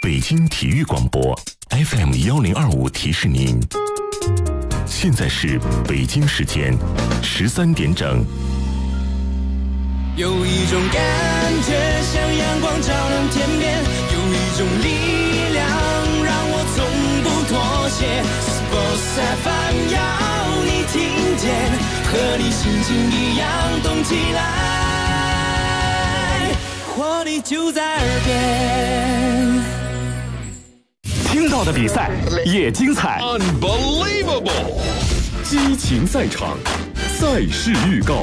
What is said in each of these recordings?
北京体育广播 FM1025提示您，现在是北京时间13点整。 有一种感觉像阳光照亮天边，有一种力量让我从不妥协。Sports FM 要你听见，和你心情一样动起来，活力就在耳边。 听到的比赛也精彩 Unbelievable 激情赛场，赛事预告。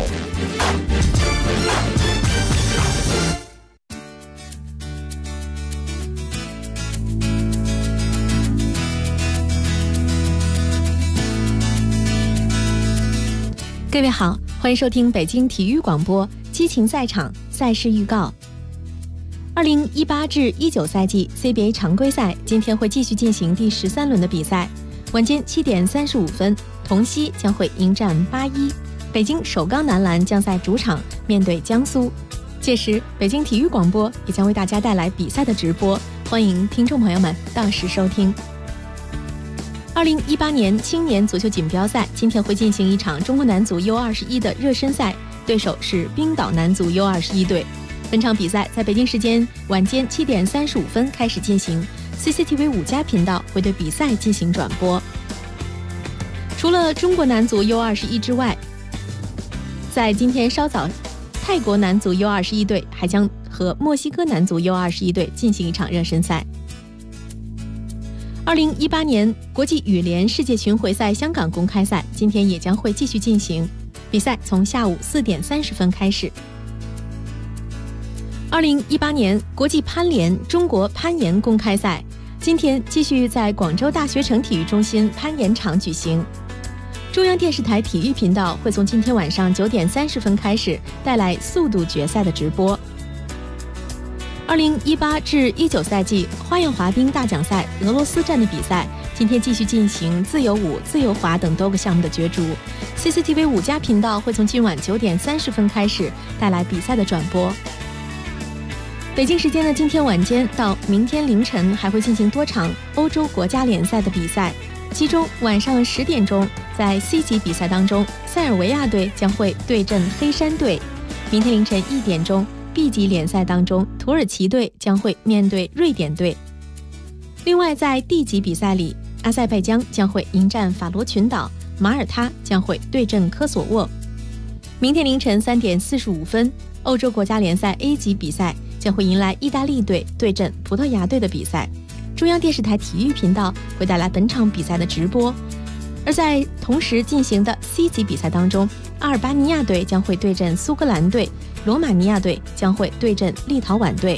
各位好，欢迎收听北京体育广播激情赛场赛事预告。2018至19赛季 CBA 常规赛今天会继续进行第13轮的比赛，晚间7点35分，同曦将会迎战81，北京首钢男篮将在主场面对江苏。届时，北京体育广播也将为大家带来比赛的直播，欢迎听众朋友们到时收听。2018年青年足球锦标赛今天会进行一场中国男足 U21 的热身赛，对手是冰岛男足 U21 队。本场比赛在北京时间晚间7点35分开始进行， CCTV 5+频道会对比赛进行转播。除了中国男足 U21 之外，在今天稍早，泰国男足 U21 队还将和墨西哥男足 U21 队进行一场热身赛。2018年国际羽联世界巡回赛香港公开赛今天也将会继续进行，比赛从下午4点30分开始。2018年国际攀联中国攀岩公开赛今天继续在广州大学城体育中心攀岩场举行。中央电视台体育频道会从今天晚上9点30分开始带来速度决赛的直播。2018至19赛季花样滑冰大奖赛俄罗斯站的比赛今天继续进行自由舞、自由滑等多个项目的角逐。CCTV 5+频道会从今晚9点30分开始带来比赛的转播。北京时间的今天晚间到明天凌晨还会进行多场欧洲国家联赛的比赛，其中晚上10点钟在 C 级比赛当中，塞尔维亚队将会对阵黑山队。明天凌晨1点钟 B 级联赛当中，土耳其队将会面对瑞典队。另外在 D 级比赛里，阿塞拜疆将会迎战法罗群岛，马耳他将会对阵科索沃。明天凌晨3点45分，欧洲国家联赛 A 级比赛将会迎来意大利队对阵葡萄牙队的比赛，中央电视台体育频道会带来本场比赛的直播。而在同时进行的 C 级比赛当中，阿尔巴尼亚队将会对阵苏格兰队，罗马尼亚队将会对阵立陶宛队。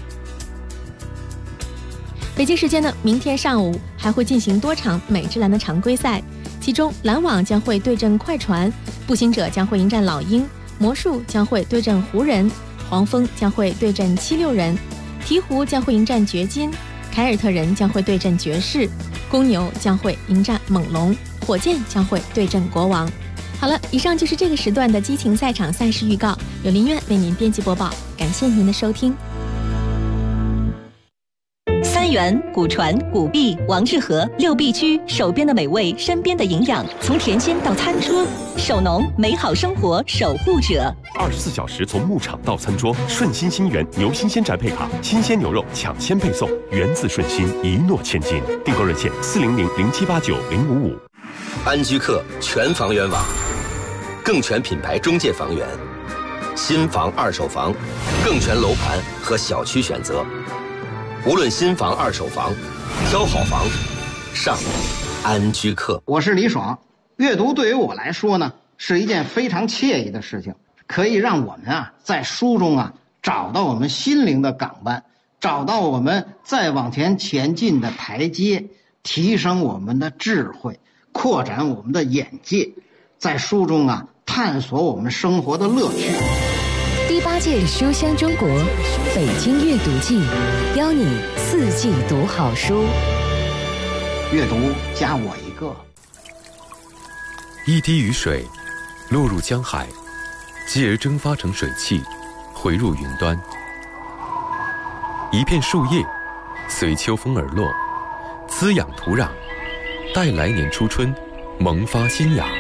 北京时间呢，明天上午还会进行多场美职篮的常规赛，其中篮网将会对阵快船，步行者将会迎战老鹰，魔术将会对阵湖人，黄蜂将会对阵76人，鹈鹕将会迎战掘金，凯尔特人将会对阵爵士，公牛将会迎战猛龙，火箭将会对阵国王。好了，以上就是这个时段的激情赛场赛事预告，由林苑为您编辑播报，感谢您的收听。 三元、古传、古币、王致和6必居，手边的美味，身边的营养，从甜心到餐桌，手农美好生活守护者。 24小时从牧场到餐桌，顺心新源牛新鲜宅配卡，新鲜牛肉抢先配送，源自顺心，一诺千金。订购热线400-0789-055。 安居客全房源网，更全品牌中介房源，新房、二手房，更全楼盘和小区选择。无论新房、二手房，挑好房，上安居客。 我是李爽。阅读对于我来说呢，是一件非常惬意的事情，可以让我们在书中找到我们心灵的港湾，找到我们再往前前进的台阶，提升我们的智慧，扩展我们的眼界，在书中探索我们生活的乐趣。 第8届书香中国北京阅读季，邀你4季读好书。 阅读加我一个。 一滴雨水落入江海，继而蒸发成水汽，回入云端。一片树叶随秋风而落，滋养土壤，待来年初春萌发新芽。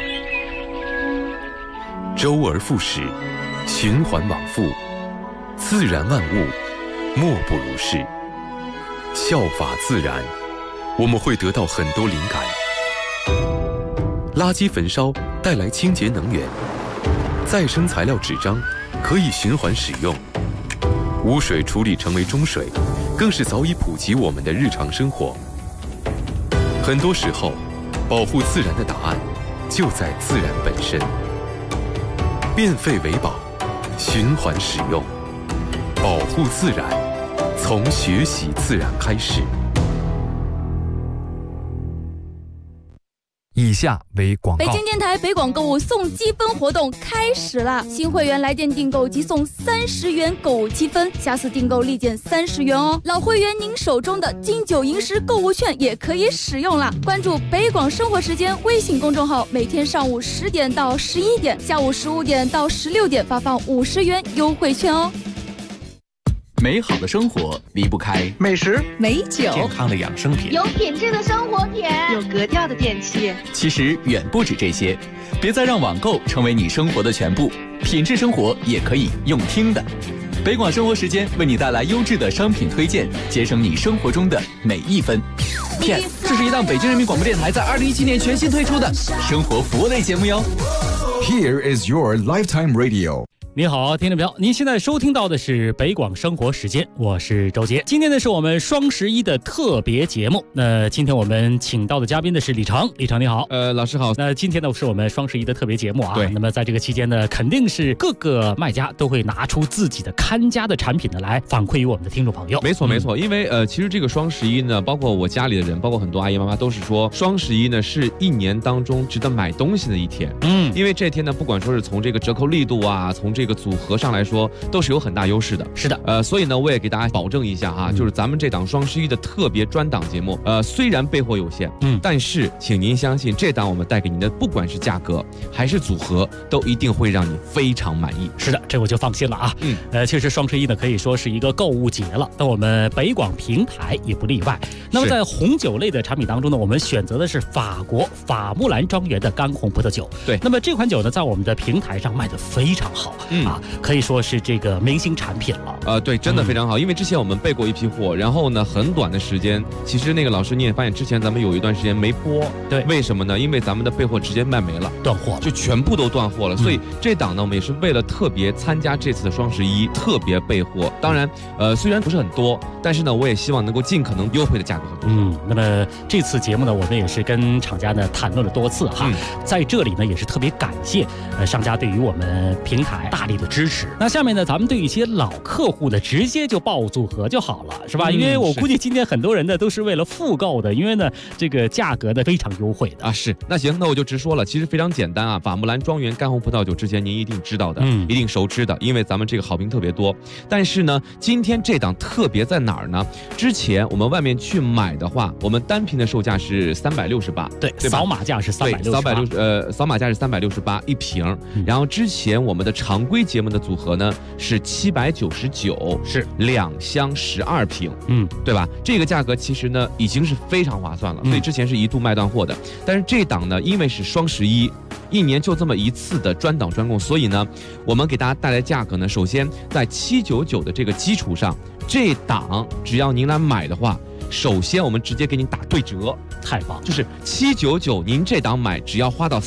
周而复始，循环往复，自然万物莫不如是。效法自然，我们会得到很多灵感。垃圾焚烧带来清洁能源，再生材料纸张可以循环使用，污水处理成为中水，更是早已普及我们的日常生活。很多时候，保护自然的答案就在自然本身。变废为宝，循环使用，保护自然，从学习自然开始。 以下为广告。 北京电台北广购物送积分活动开始了，新会员来电订购即送30元购物积分，下次订购立减30元哦。老会员您手中的金九银十购物券也可以使用了。关注北广生活时间微信公众号，每天上午10点到11点，下午15点到16点发放50元优惠券哦。 美好的生活离不开美食、 美酒、 健康的养生品、 有品质的生活品、 有格调的电器。 其实远不止这些，别再让网购成为你生活的全部，品质生活也可以用听的。北广生活时间为你带来优质的商品推荐，节省你生活中的每一分。PS， 这是一档北京人民广播电台在2017年全新推出的生活服务类节目哟。 Here is your lifetime radio。 你好，听众朋友，您现在收听到的是北广生活时间，我是周杰。今天呢是我们双11的特别节目。那今天我们请到的嘉宾呢是李成，李成你好。 老师好。 那今天呢是我们双11的特别节目啊。 对。 那么在这个期间呢，肯定是各个卖家都会拿出自己的看家的产品呢来反馈于我们的听众朋友。 没错没错，因为其实这个双11呢，包括我家里的人，包括很多阿姨妈妈都是说，双11呢是一年当中值得买东西的一天。因为这天呢，不管说是从这个折扣力度啊，从这个组合上来说都是有很大优势的。 是的， 所以呢，我也给大家保证一下哈，就是咱们这档双11的特别专档节目，虽然备货有限，但是请您相信，这档我们带给您的，不管是价格还是组合，都一定会让你非常满意。 是的，这我就放心了啊。其实双11呢可以说是一个购物节了，那我们北广平台也不例外。那么在红酒类的产品当中呢，我们选择的是法国法穆兰庄园的干红葡萄酒。 对， 那么这款酒呢，在我们的平台上卖得非常好，可以说是这个明星产品了。 对，真的非常好。因为之前我们备过一批货，然后呢，很短的时间，其实那个老师你也发现，之前咱们有一段时间没播。 对， 为什么呢？因为咱们的备货直接卖没了， 断货了， 就全部都断货了。所以这档呢，我们也是为了特别参加这次的双11，特别备货。当然，虽然不是很多，但是呢，我也希望能够尽可能优惠的价格和多。 那么这次节目呢，我们也是跟厂家呢谈论了多次哈，在这里呢也是特别感谢商家对于我们平台大力的支持。那下面呢，咱们对一些老客户呢，直接就报组合就好了，是吧？因为我估计今天很多人呢都是为了复购的，因为呢这个价格呢非常优惠的啊。是，那行，那我就直说了，其实非常简单啊。法穆兰庄园干红葡萄酒之前您一定知道的，一定熟知的，因为咱们这个好评特别多。但是呢，今天这档特别在哪儿呢？之前我们外面去买的话，我们单瓶的售价是368， 对，扫码价是368， 扫码价是368一瓶。然后之前我们的常规节目的组合呢是799， 是 2箱12瓶，对吧？这个价格其实呢已经是非常划算了，所以之前是一度卖断货的。但是这档呢，因为是双11，一年就这么一次的专档专供，所以呢，我们给大家带来价格呢，首先在799的这个基础上，这档只要您来买的话，首先我们直接给您打对折， 太棒！ 就是799，您这档买只要花到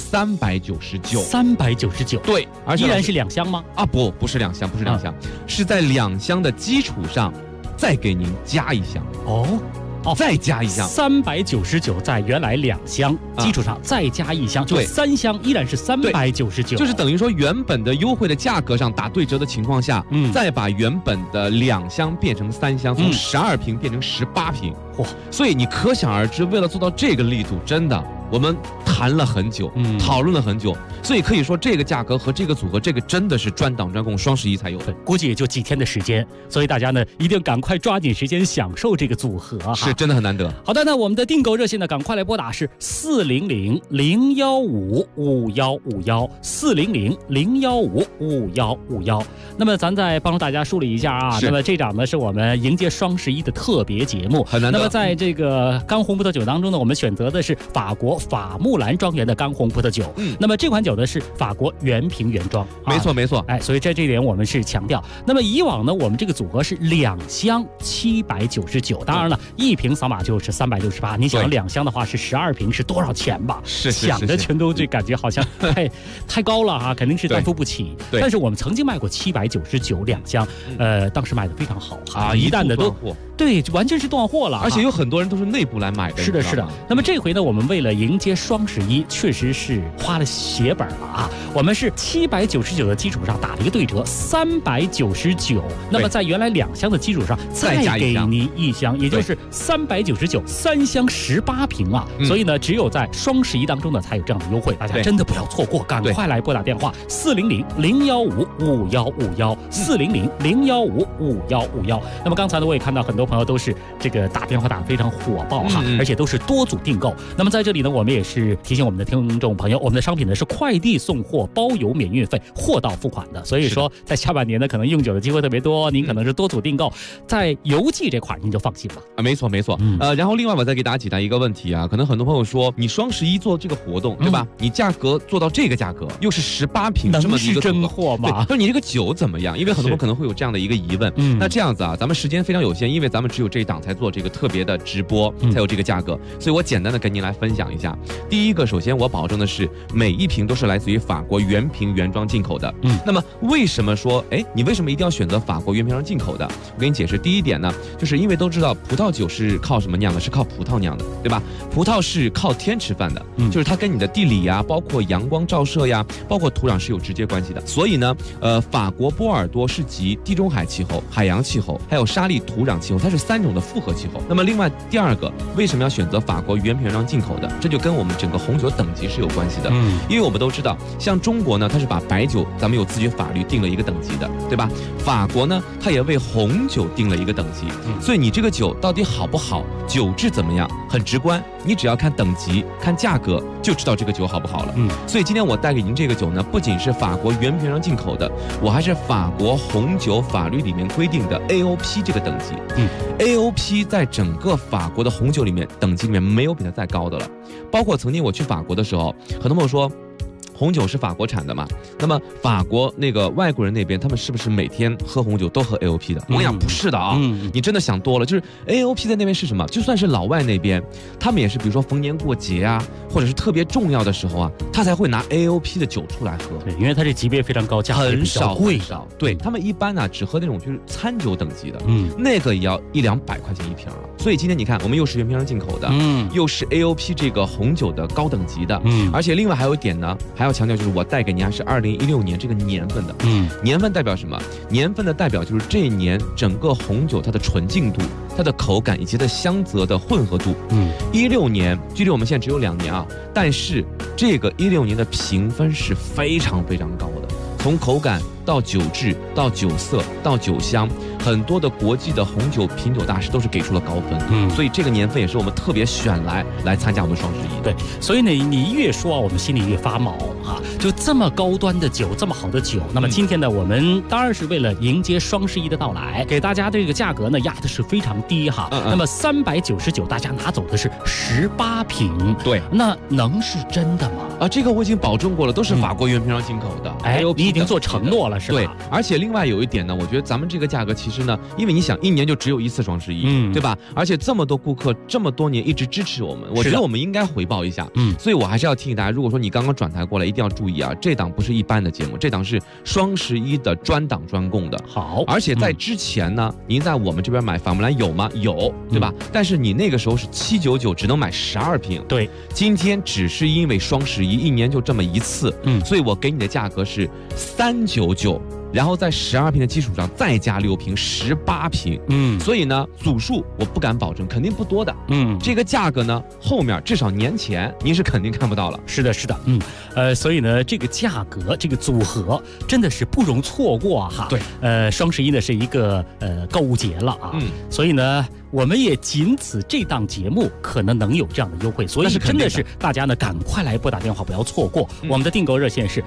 399，399， 对， 而且依然是2箱吗？ 啊，不是2箱，不是2箱，是在2箱的基础上再给您加一箱哦。 再加一箱 ，399在原来2箱基础上再加一箱，就3箱依然是399， 就是等于说原本的优惠的价格上打对折的情况下，再把原本的2箱变成3箱，从12瓶变成18瓶，所以你可想而知，为了做到这个力度，真的我们谈了很久，讨论了很久，所以可以说这个价格和这个组合，这个真的是专档专供双11才有的， 估计也就几天的时间，所以大家呢一定赶快抓紧时间享受这个组合哈， 是真的很难得。 好的，那我们的订购热线呢，赶快来拨打是400-015-5151，400-015-5151。那么咱再帮助大家梳理一下啊，那么这档呢是我们迎接双11的特别节目， 很难得。 那么在这个干红葡萄酒当中呢，我们选择的是法国法木兰庄园的干红葡萄酒，那么这款酒呢是法国原瓶原装， 没错没错， 哎，所以在这一点我们是强调。那么以往呢，我们这个组合是2箱799，当然了，一瓶扫码就是368，你想2箱的话是12瓶，是多少钱吧？ 是想的全都这感觉好像太高了哈，肯定是担负不起。但是我们曾经卖过799两箱，当时卖的非常好哈，一旦的都对，完全是断货了， 而且有很多人都是内部来买的。 是的，是的。那么这回呢，我们为了迎接双11，确实是花了血本了啊！我们是799的基础上打了一个对折，399。那么在原来2箱的基础上再给您1箱，也就是399，3箱18瓶啊！所以呢，只有在双11当中呢才有这样的优惠，大家真的不要错过，赶快来拨打电话400-015-5151，400-015-5151。那么刚才呢，我也看到很多朋友都是这个打电话打得非常火爆哈，而且都是多组订购。那么在这里呢，我们也是提醒我们的听众朋友，我们的商品呢是快递送货，包邮免运费，货到付款的。所以说，在下半年呢，可能用酒的机会特别多，您可能是多组订购，在邮寄这块您就放心了啊。没错没错，然后另外我再给大家解答一个问题啊，可能很多朋友说，你双11做这个活动对吧？你价格做到这个价格，又是18瓶这么一个真货吗？ 对，说你这个酒怎么样？因为很多人可能会有这样的一个疑问。那这样子啊，咱们时间非常有限，因为咱们只有这一档才做这个特别的直播，才有这个价格，所以我简单的跟您来分享一下。第一个，首先我保证的是每一瓶都是来自于法国原瓶原装进口的。那么为什么说，你为什么一定要选择法国原瓶原装进口的？我给你解释。第一点呢，就是因为都知道葡萄酒是靠什么酿的？是靠葡萄酿的，对吧？葡萄是靠天吃饭的，就是它跟你的地理呀，包括阳光照射呀，包括土壤是有直接关系的。所以呢，法国波尔多是集地中海气候、海洋气候，还有沙砾土壤气候，它是3种的复合气候。那么另外第二个，为什么要选择法国原瓶原装进口的？这就跟我们整个红酒等级是有关系的。因为我们都知道，像中国呢，它是把白酒咱们有自己法律定了一个等级的，对吧？法国呢，它也为红酒定了一个等级。所以你这个酒到底好不好，酒质怎么样，很直观，你只要看等级、看价格就知道这个酒好不好了。所以今天我带给您这个酒呢，不仅是法国原瓶原装进口的，我还是法国红酒法律里面规定的 AOP 这个等级。AOP 在整个法国的红酒里面等级里面没有比它再高的了。包括曾经我去法国的时候，很多朋友说，红酒是法国产的嘛？那么法国那个外国人那边，他们是不是每天喝红酒都喝 AOP 的？我跟你讲，不是的啊！你真的想多了。就是 AOP 在那边是什么？就算是老外那边，他们也是，比如说逢年过节啊，或者是特别重要的时候啊，他才会拿 AOP 的酒出来喝。 对，因为它这级别非常高，价格很少贵少。对他们一般呢，只喝那种就是餐酒等级的，那个也要100-200块钱一瓶了。所以今天你看，我们又是原瓶进口的，又是 AOP 这个红酒的高等级的，而且另外还有一点呢，还要强调就是我带给您还是2016年这个年份的，年份代表什么？年份的代表就是这一年整个红酒它的纯净度、它的口感以及它的香泽的混合度。16年距离我们现在只有2年啊，但是这个16年的评分是非常非常高的，从口感到酒质到酒色到酒香，很多的国际的红酒品酒大师都是给出了高分。所以这个年份也是我们特别选来参加我们双11。 对，所以呢，你越说啊，我们心里越发毛啊！就这么高端的酒，这么好的酒，那么今天呢，我们当然是为了迎接双11的到来，给大家这个价格呢压的是非常低哈。那么399，大家拿走的是18瓶。 对， 那能是真的吗？ 啊，这个我已经保证过了，都是法国原瓶进口的。 你已经做承诺了是吧？ 对，而且另外有一点呢，我觉得咱们这个价格其实呢，因为你想1年就只有1次双11，对吧？而且这么多顾客这么多年一直支持我们，我觉得我们应该回报一下。所以我还是要提醒大家，如果说你刚刚转台过来，一定要注意啊，这档不是一般的节目，这档是双11的专档专供的。 好， 而且在之前呢，您在我们这边买法木兰有吗？有，对吧？但是你那个时候是799，只能买12瓶。 对， 今天只是因为双11，1年就这么1次，所以我给你的价格是399。 然后在12瓶的基础上再加6瓶，18瓶。所以呢，组数我不敢保证，肯定不多的。这个价格呢，后面至少年前您是肯定看不到了。 是的，是的，所以呢，这个价格，这个组合真的是不容错过哈。 对， 双11呢是一个购物节了啊，所以呢，我们也仅此这档节目可能能有这样的优惠，所以真的是大家呢赶快来拨打电话，不要错过。我们的订购热线是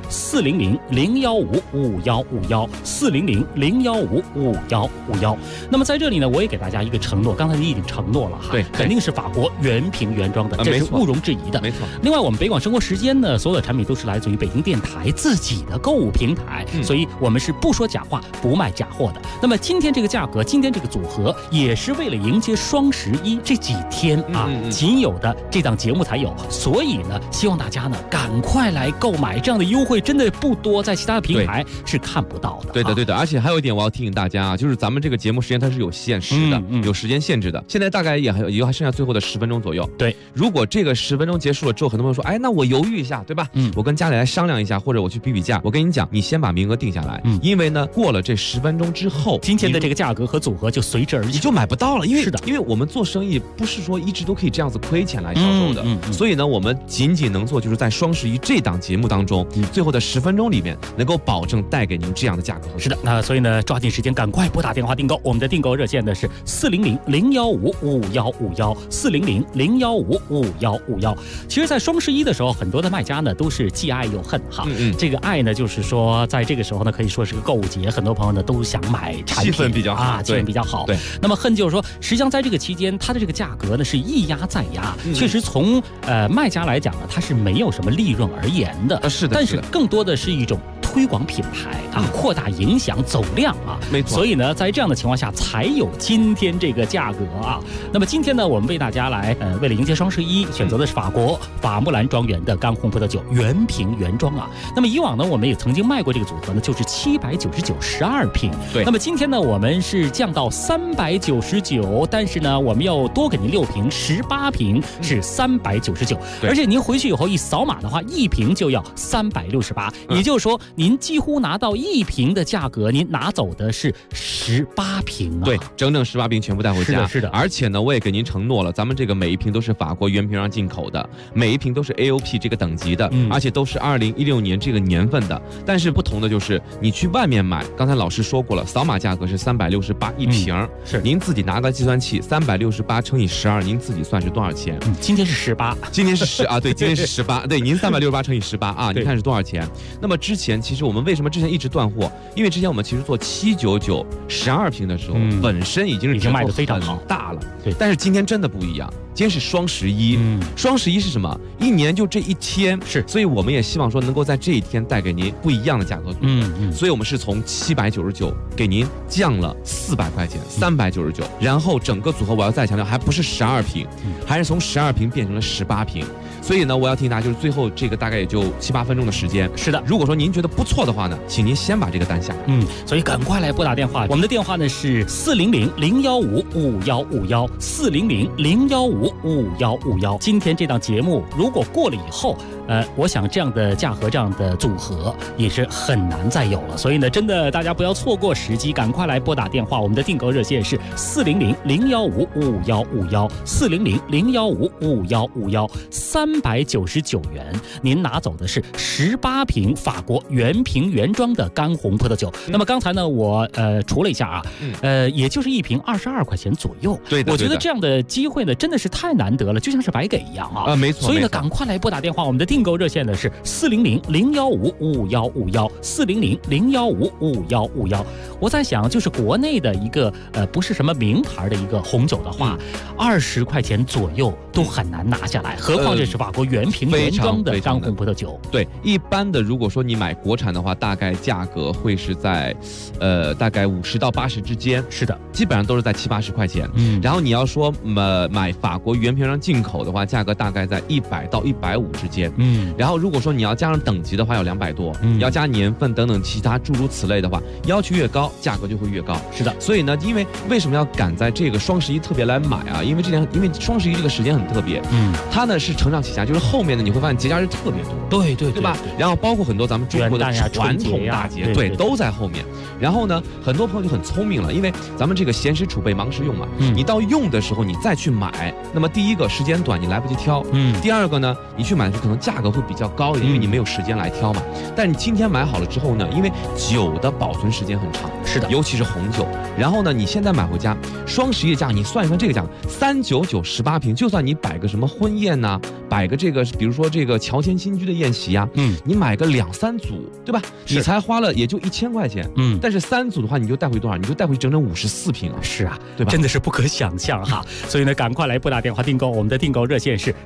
400-015-5151，400-015-5151。那么在这里呢，我也给大家一个承诺，刚才你已经承诺了哈， 对， 肯定是法国原瓶原装的，这是毋庸置疑的。 没错。 另外，我们北广生活时间呢，所有的产品都是来自于北京电台自己的购物平台，所以我们是不说假话，不卖假货的。那么今天这个价格，今天这个组合，也是为了迎接双11这几天啊，仅有的这档节目才有，所以呢，希望大家呢赶快来购买，这样的优惠真的不多，在其他的平台是看不到的。 对的，而且还有一点我要提醒大家啊，就是咱们这个节目时间它是有限时的，有时间限制的。现在大概也还剩下最后的10分钟左右。 对，如果这个10分钟结束了之后，很多朋友说，哎，那我犹豫一下，对吧？我跟家里来商量一下，或者我去比价。我跟你讲，你先把名额定下来，因为呢，过了这10分钟之后， 今天的这个价格和组合就随之而起， 你就买不到了。 是的， 因为我们做生意不是说一直都可以这样子亏钱来销售的，所以呢，我们仅能做就是在双11这档节目当中，最后的10分钟里面能够保证带给您这样的价格。 是的，那所以呢，抓紧时间赶快拨打电话订购。我们的订购热线呢是400-015-5151，400-015-5151。其实，在双11的时候，很多的卖家呢都是既爱又恨哈。这个爱呢，就是说在这个时候呢，可以说是个购物节，很多朋友呢都想买产品， 气氛比较好啊，气氛比较好。 对。 那么恨就是说，实际上在这个期间，它的这个价格呢是一压再压，确实从卖家来讲呢，它是没有什么利润而言的。 是的。 但是更多的是一种推广品牌啊，扩大影响走量啊， 没错。 所以呢，在这样的情况下，才有今天这个价格啊。那么今天呢，我们为大家来为了迎接双11，选择的是法国法木兰庄园的干红葡萄酒原瓶原装啊。那么以往呢，我们也曾经卖过这个组合呢，就是799，12瓶。 对。 那么今天呢，我们是降到399，但是呢，我们要多给您6瓶，18瓶是399。而且您回去以后一扫码的话，1瓶就要368，也就是说，您几乎拿到1瓶的价格，您拿走的是18瓶啊。 对，整整18瓶全部带回家。 是的。 而且呢，我也给您承诺了，咱们这个每一瓶都是法国原瓶上进口的，每一瓶都是 AOP 这个等级的，而且都是2016年这个年份的。但是不同的就是，你去外面买，刚才老师说过了，扫码价格是368一瓶， 是您自己拿个计算器，368乘以12，您自己算是多少钱？ 今天是18， 今天是10啊，对，今天是18，对，您368乘以18啊，您看是多少钱？那么之前其实我们为什么之前一直断货？因为之前我们其实做799，12瓶的时候，本身已经卖得非常好大了， 对。 但是今天真的不一样。今天是双11，双11是什么？一年就这一天， 是， 所以我们也希望说能够在这一天带给您不一样的价格。所以我们是从799给您降了400块钱，399，然后整个组合我要再强调，还不是12瓶，还是从12瓶变成了18瓶。所以呢，我要提醒大家，就是最后这个大概也就7、8分钟的时间。 是的， 如果说您觉得不错的话呢，请您先把这个单下来。 所以赶快来拨打电话，我们的电话呢是400-015-5151，400-015-5151。今天这档节目如果过了以后，我想这样的价格、这样的组合也是很难再有了。所以呢，真的大家不要错过时机，赶快来拨打电话。我们的订购热线是400-015-5151，400-015-5151，399元，您拿走的是18瓶法国原瓶原装的干红葡萄酒。那么刚才呢，我除了一下啊，也就是1瓶22块钱左右。 对的， 我觉得这样的机会呢，真的是太难得了，就像是白给一样啊。 没错。 所以呢，赶快来拨打电话。我们的订购热线呢是400-015-5151，400-015-5151。我在想，就是国内的一个不是什么名牌的一个红酒的话，20块钱左右都很难拿下来，何况这是法国原瓶原装的干红葡萄酒。 对，一般的如果说你买国产的话，大概价格会是在大概50到80之间。 是的， 基本上都是在70、80块钱。然后你要说买法国原瓶原装进口的话，价格大概在100到150之间。然后如果说你要加上等级的话，要200多，要加年份等等其他诸如此类的话，要求越高，价格就会越高。 是的， 所以呢，因为为什么要赶在这个双11特别来买啊？因为双11这个时间很特别，它呢是承上启下，就是后面呢你会发现节假日特别多，对吧？然后包括很多咱们中国的传统大节，对，都在后面。然后呢，很多朋友就很聪明了，因为咱们这个闲时储备，忙时用嘛，你到用的时候你再去买，那么第一个时间短，你来不及挑，第二个呢，你去买的时候可能价格会比较高一点，因为你没有时间来挑嘛。但是你今天买好了之后呢，因为酒的保存时间很长， 是的， 尤其是红酒。然后呢，你现在买回家，双11的价，你算一算这个价，399 18瓶，就算你摆个什么婚宴呐，摆个这个，比如说这个乔迁新居的宴席啊，你买个2、3组，对吧？你才花了也就1000块钱，但是3组的话，你就带回多少？你就带回整整54瓶啊！ 是啊， 对吧？ 真的是不可想象哈。所以呢，赶快来拨打电话订购，我们的订购热线是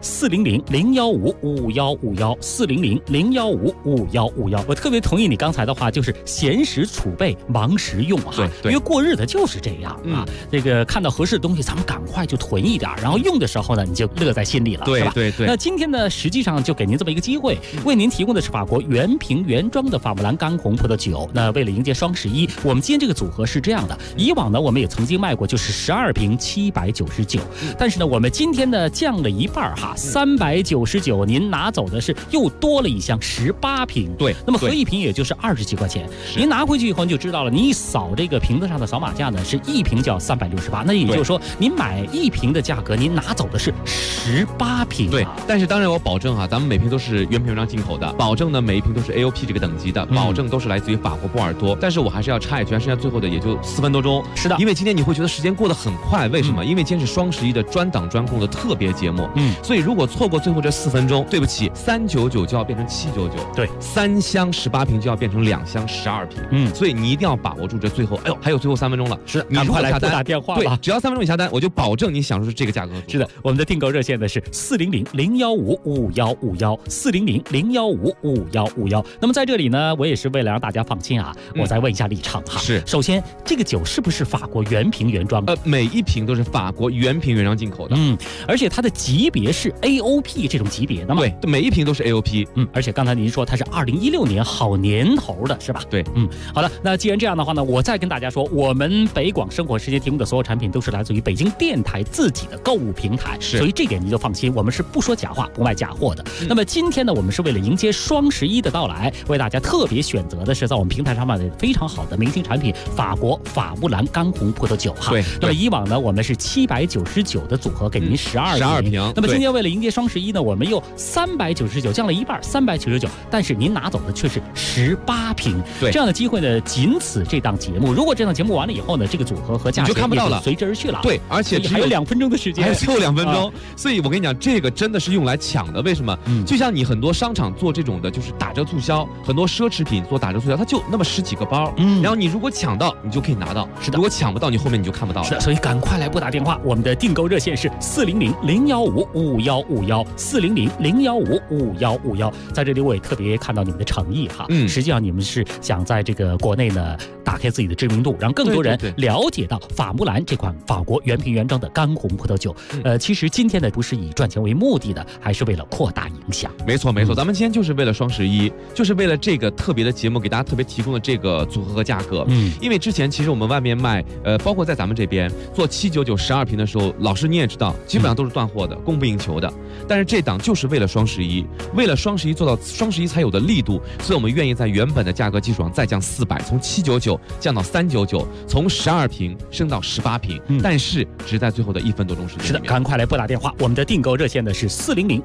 400-015-5151，400-015-5151。我特别同意你刚才的话，就是闲时储备，忙时用哈。 对， 因为过日子就是这样啊。这个看到合适的东西，咱们赶快就囤一点，然后用的时候呢，你就乐在心里了，是吧？ 对。 那今天呢，实际上就给您这么一个机会，为您提供的是法国原瓶原装的法布兰干红葡萄酒。那为了迎接双11，我们今天这个组合是这样的。以往呢，我们也曾经卖过，就是12瓶799，但是呢，我们今天呢降了一半哈，399，您拿走的是又多了一箱18瓶。 对， 那么合一瓶也就是20几块钱。您拿回去以后，你就知道了，你一扫这个瓶子上的扫码价呢，是1瓶就要368，那也就是说，您买1瓶的价格，您拿走的是18瓶。 对，但是当然我保证哈，咱们每瓶都是原瓶原装进口的，保证呢每一瓶都是 AOP 这个等级的，保证都是来自于法国波尔多。但是我还是要插一句，剩下最后的也就4分多钟。 是的， 因为今天你会觉得时间过得很快，为什么？因为今天是双11的专档专供的特别节目，所以如果错过最后这4分钟，对不起，399就要变成799， 对 ，3箱18瓶就要变成2箱12瓶，所以你一定要把握住这最后，还有最后3分钟了， 是， 你如果下单打电话对，只要3分钟你下单，我就保证你享受这个价格。 是的，我们的订购热线呢是400-015-5151，400-015-5151。那么在这里呢，我也是为了让大家放心啊，我再问一下立场哈。 是， 首先这个酒是不是法国原瓶原装？ 每一瓶都是法国原瓶原装进口的。 而且它的级别是 AOP 这种级别的嘛？ 对，每一瓶都是 AOP。 而且刚才您说它是2016年好年头的是吧？ 对， 好的，那既然这样的话呢，我再跟大家说，我们北广生活时间提供的所有产品都是来自于北京电台自己的购物平台，所以这点您就放心，我们是不说假话，不卖假货的。那么今天呢，我们是为了迎接双11的到来，为大家特别选择的是在我们平台上卖的非常好的明星产品法国法布兰干红葡萄酒哈。 对， 那么以往呢，我们是799的组合给您12瓶，那么今天为了迎接双11呢，我们又399降了一半，399，但是您拿走的却是18瓶。 对， 这样的机会呢，仅此这档节目。如果这档节目完了以后呢，这个组合和价格就看不到了， 随之而去了。 对，而且还有2分钟的时间， 还有最后2分钟，所以我跟你讲，这个真的是用来抢的。为什么？就像你很多商场做这种的，就是打折促销，很多奢侈品做打折促销，它就那么10几个包，然后你如果抢到，你就可以拿到； 是的， 如果抢不到，你后面你就看不到了。 是的，所以赶快来拨打电话，我们的订购热线是400-015-5151，400-015-5151。在这里我也特别看到你们的诚意哈，实际上你们是想在这个国内呢打开自己的知名度，让更多人了解到法穆兰这款法国原瓶原装的干红葡萄酒。其实今天呢不是以赚钱为目的的，还是为了扩大影响。 没错，咱们今天就是为了双11，就是为了这个特别的节目给大家特别提供的这个组合和价格。因为之前其实我们外面卖，包括在咱们这边做799 12瓶的时候，老师你也知道，基本上都是断货的，供不应求的。但是这档就是为了双11，为了双11做到双11才有的力度，所以我们愿意在原本的价格基础上再降400，从799降到399，从12瓶升到18瓶，但是只在最后的1分多钟时间。 是的，赶快来拨打电话，我们的订购热线呢是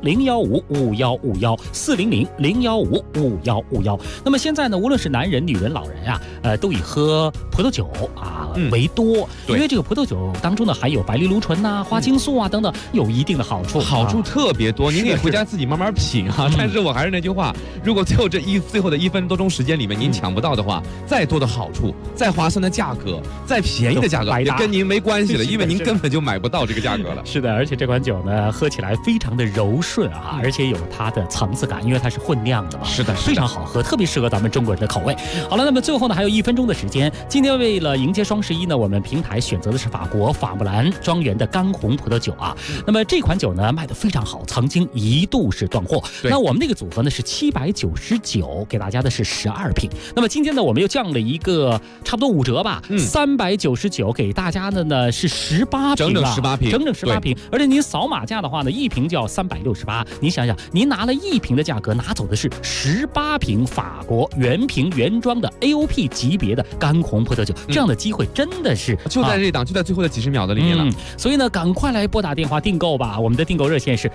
400-015-5151，400-015-5151。那么现在呢，无论是男人、女人、老人啊，都以喝葡萄酒为多，因为这个葡萄酒当中呢含有白藜芦醇呐、花青素啊等等，有一定的好处， 好处特别多。您可以回家自己慢慢品啊。但是我还是那句话，如果最后的1分多钟时间里面您抢不到的话，再多的好处、再划算的价格、再便宜的价格也跟您没关系了，因为您根本就买不到这个价格了。 是的，而且这款酒呢喝起来非常的柔顺啊，而且有它的层次感，因为它是混酿的嘛。 是的， 非常好喝，特别适合咱们中国人的口味。好了，那么最后呢还有1分钟的时间，今天为了迎接双11呢，我们平台选择的是法国法穆兰庄园的干红葡萄酒啊。那么这款酒呢卖得非常好，曾经一度是断货。那我们那个组合呢是799，给大家的是12瓶。那么今天呢我们又降了一个差不多5折吧，399给大家的呢是18瓶， 整18瓶， 而且您扫码价的话呢，1瓶就要368。您想想，您拿了1瓶的价格，拿走的是18瓶法国原瓶原装的 AOP 级别的干红葡萄酒，这样的机会真的是就在这档，就在最后的几十秒的里面了。 所以呢，赶快来拨打电话订购吧。我们的订购热线是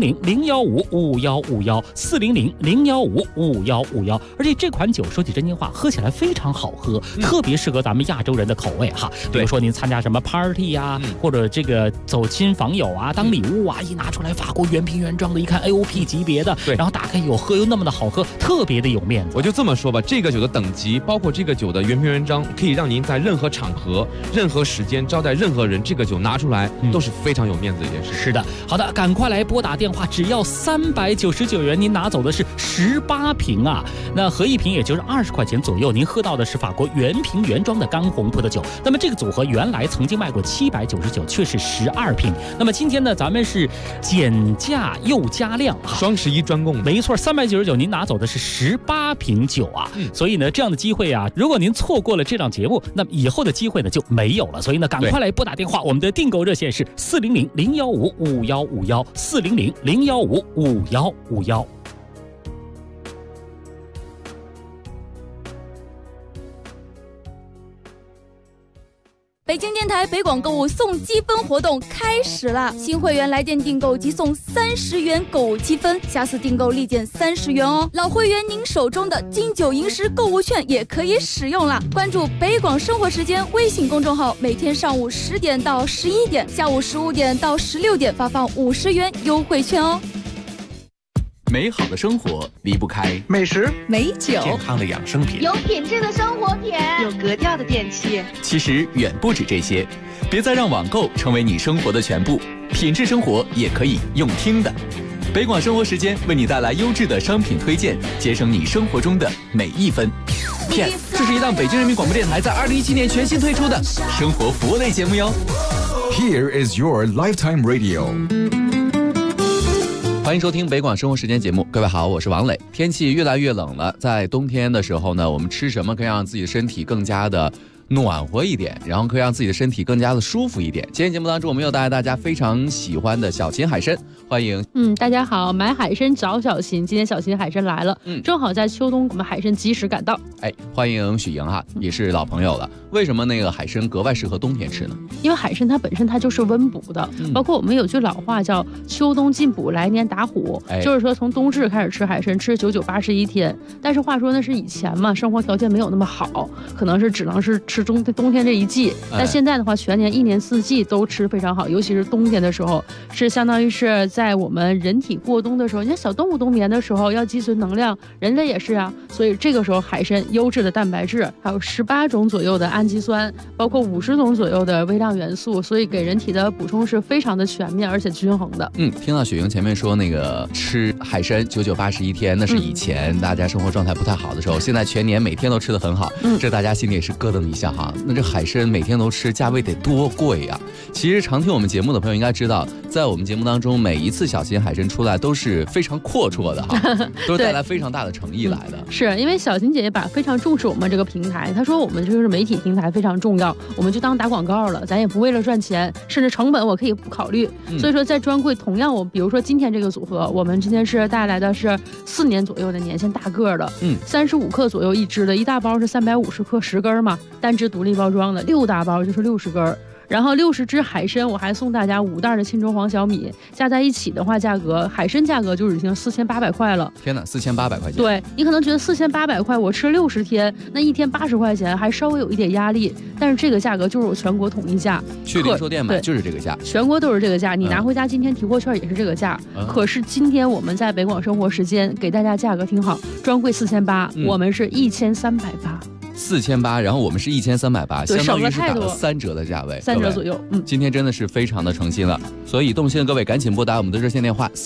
400-015-5151，400-015-5151。而且这款酒说起真心话，喝起来非常好喝，特别适合咱们亚洲人的口味哈。比如说您参加什么 party 啊，或者这个走亲访友啊，当礼物啊，一拿出来法国原瓶原装的，一看 AOP 级别的，然后打开有喝又那么的好喝，特别的有面子。 我就这么说吧，这个酒的等级，包括这个酒的原瓶原装，可以让您在任何场合、任何时间招待任何人，这个酒拿出来都是非常有面子的一件事。 是的，好的，赶快来拨打电话，只要399元，您拿走的是18瓶啊，那合1瓶也就是20块钱左右，您喝到的是法国原瓶原装的干红葡萄酒。那么这个组合原来曾经卖过799，却是12瓶。那么今天呢，咱们是减价又加量， 双11专供， 没错，399您拿走的是18瓶酒啊。所以呢，这样的机会啊，如果您错过了这档节目，那么以后的机会呢就没有了。所以呢，赶快来拨打电话，我们的订购热线是400-015-5151，400-015-5151。 北京电台北广购物送积分活动开始了，新会员来电订购即送30元购物积分，下次订购立减30元哦。老会员您手中的金九银十购物券也可以使用了。关注北广生活时间微信公众号，每天上午10点到11点，下午15点到16点发放50元优惠券哦。 美好的生活离不开美食、 美酒、 健康的养生品， 有品质的生活品， 有格调的电器。 其实远不止这些，别再让网购成为你生活的全部，品质生活也可以用听的。北广生活时间为你带来优质的商品推荐，节省你生活中的每一分。P.S. 这是一档北京人民广播电台在2017年全新推出的生活服务类节目哟。 Here is your lifetime radio。 欢迎收听北广生活时间节目，各位好，我是王磊。天气越来越冷了，在冬天的时候呢，我们吃什么可以让自己的身体更加的暖和一点，然后可以让自己的身体更加的舒服一点。今天节目当中，我们又带来大家非常喜欢的小秦海参，欢迎。 大家好，买海参找小秦，今天小秦海参来了，正好在秋冬，我们海参及时赶到。 欢迎许莹哈，也是老朋友了。为什么那个海参格外适合冬天吃呢？ 因为海参它本身它就是温补的，包括我们有句老话叫秋冬进补，来年打虎，就是说从冬至开始吃海参，吃99、81天。但是话说那是以前嘛，生活条件没有那么好，可能是只能是吃冬天这一季。但现在的话，全年1年4季都吃非常好，尤其是冬天的时候，是相当于是在我们人体过冬的时候，你看小动物冬眠的时候要积存能量，人类也是啊，所以这个时候海参优质的蛋白质，还有18种左右的氨基酸，包括50种左右的微量元素，所以给人体的补充是非常的全面而且均衡的。 听到雪莹前面说那个吃海参99、81天，那是以前大家生活状态不太好的时候，现在全年每天都吃得很好，这大家心里也是咯噔一下哈。那这海参每天都吃，价位得多贵呀！其实常听我们节目的朋友应该知道，在我们节目当中，每一次小秦海参出来都是非常阔绰的哈，都是带来非常大的诚意来的。 是因为小秦姐姐非常重视我们这个平台，她说我们就是媒体平台非常重要，我们就当打广告了，咱也不为了赚钱，甚至成本我可以不考虑。所以说在专柜同样比如说今天这个组合，我们今天是带来的是4年左右的年限大个的，35克左右一支的，一大包是350克10根嘛，单支独立包装的，6大包就是60根。然后60只海参，我还送大家5袋的沁州黄小米，加在一起的话，海参价格就已经4800块了。 天哪，4800块钱！ 对，你可能觉得4800块，我吃60天，那一天80块钱，还稍微有一点压力。但是这个价格就是我全国统一价， 去零售店买就是这个价， 全国都是这个价。你拿回家今天提货券也是这个价。可是今天我们在北广生活时间给大家价格挺好，专柜4800，我们是1380。 4800，然后我们是1380，相当于是打了3折的价位 ，3折左右。 今天真的是非常的诚心了，所以动心的各位赶紧拨打我们的热线电话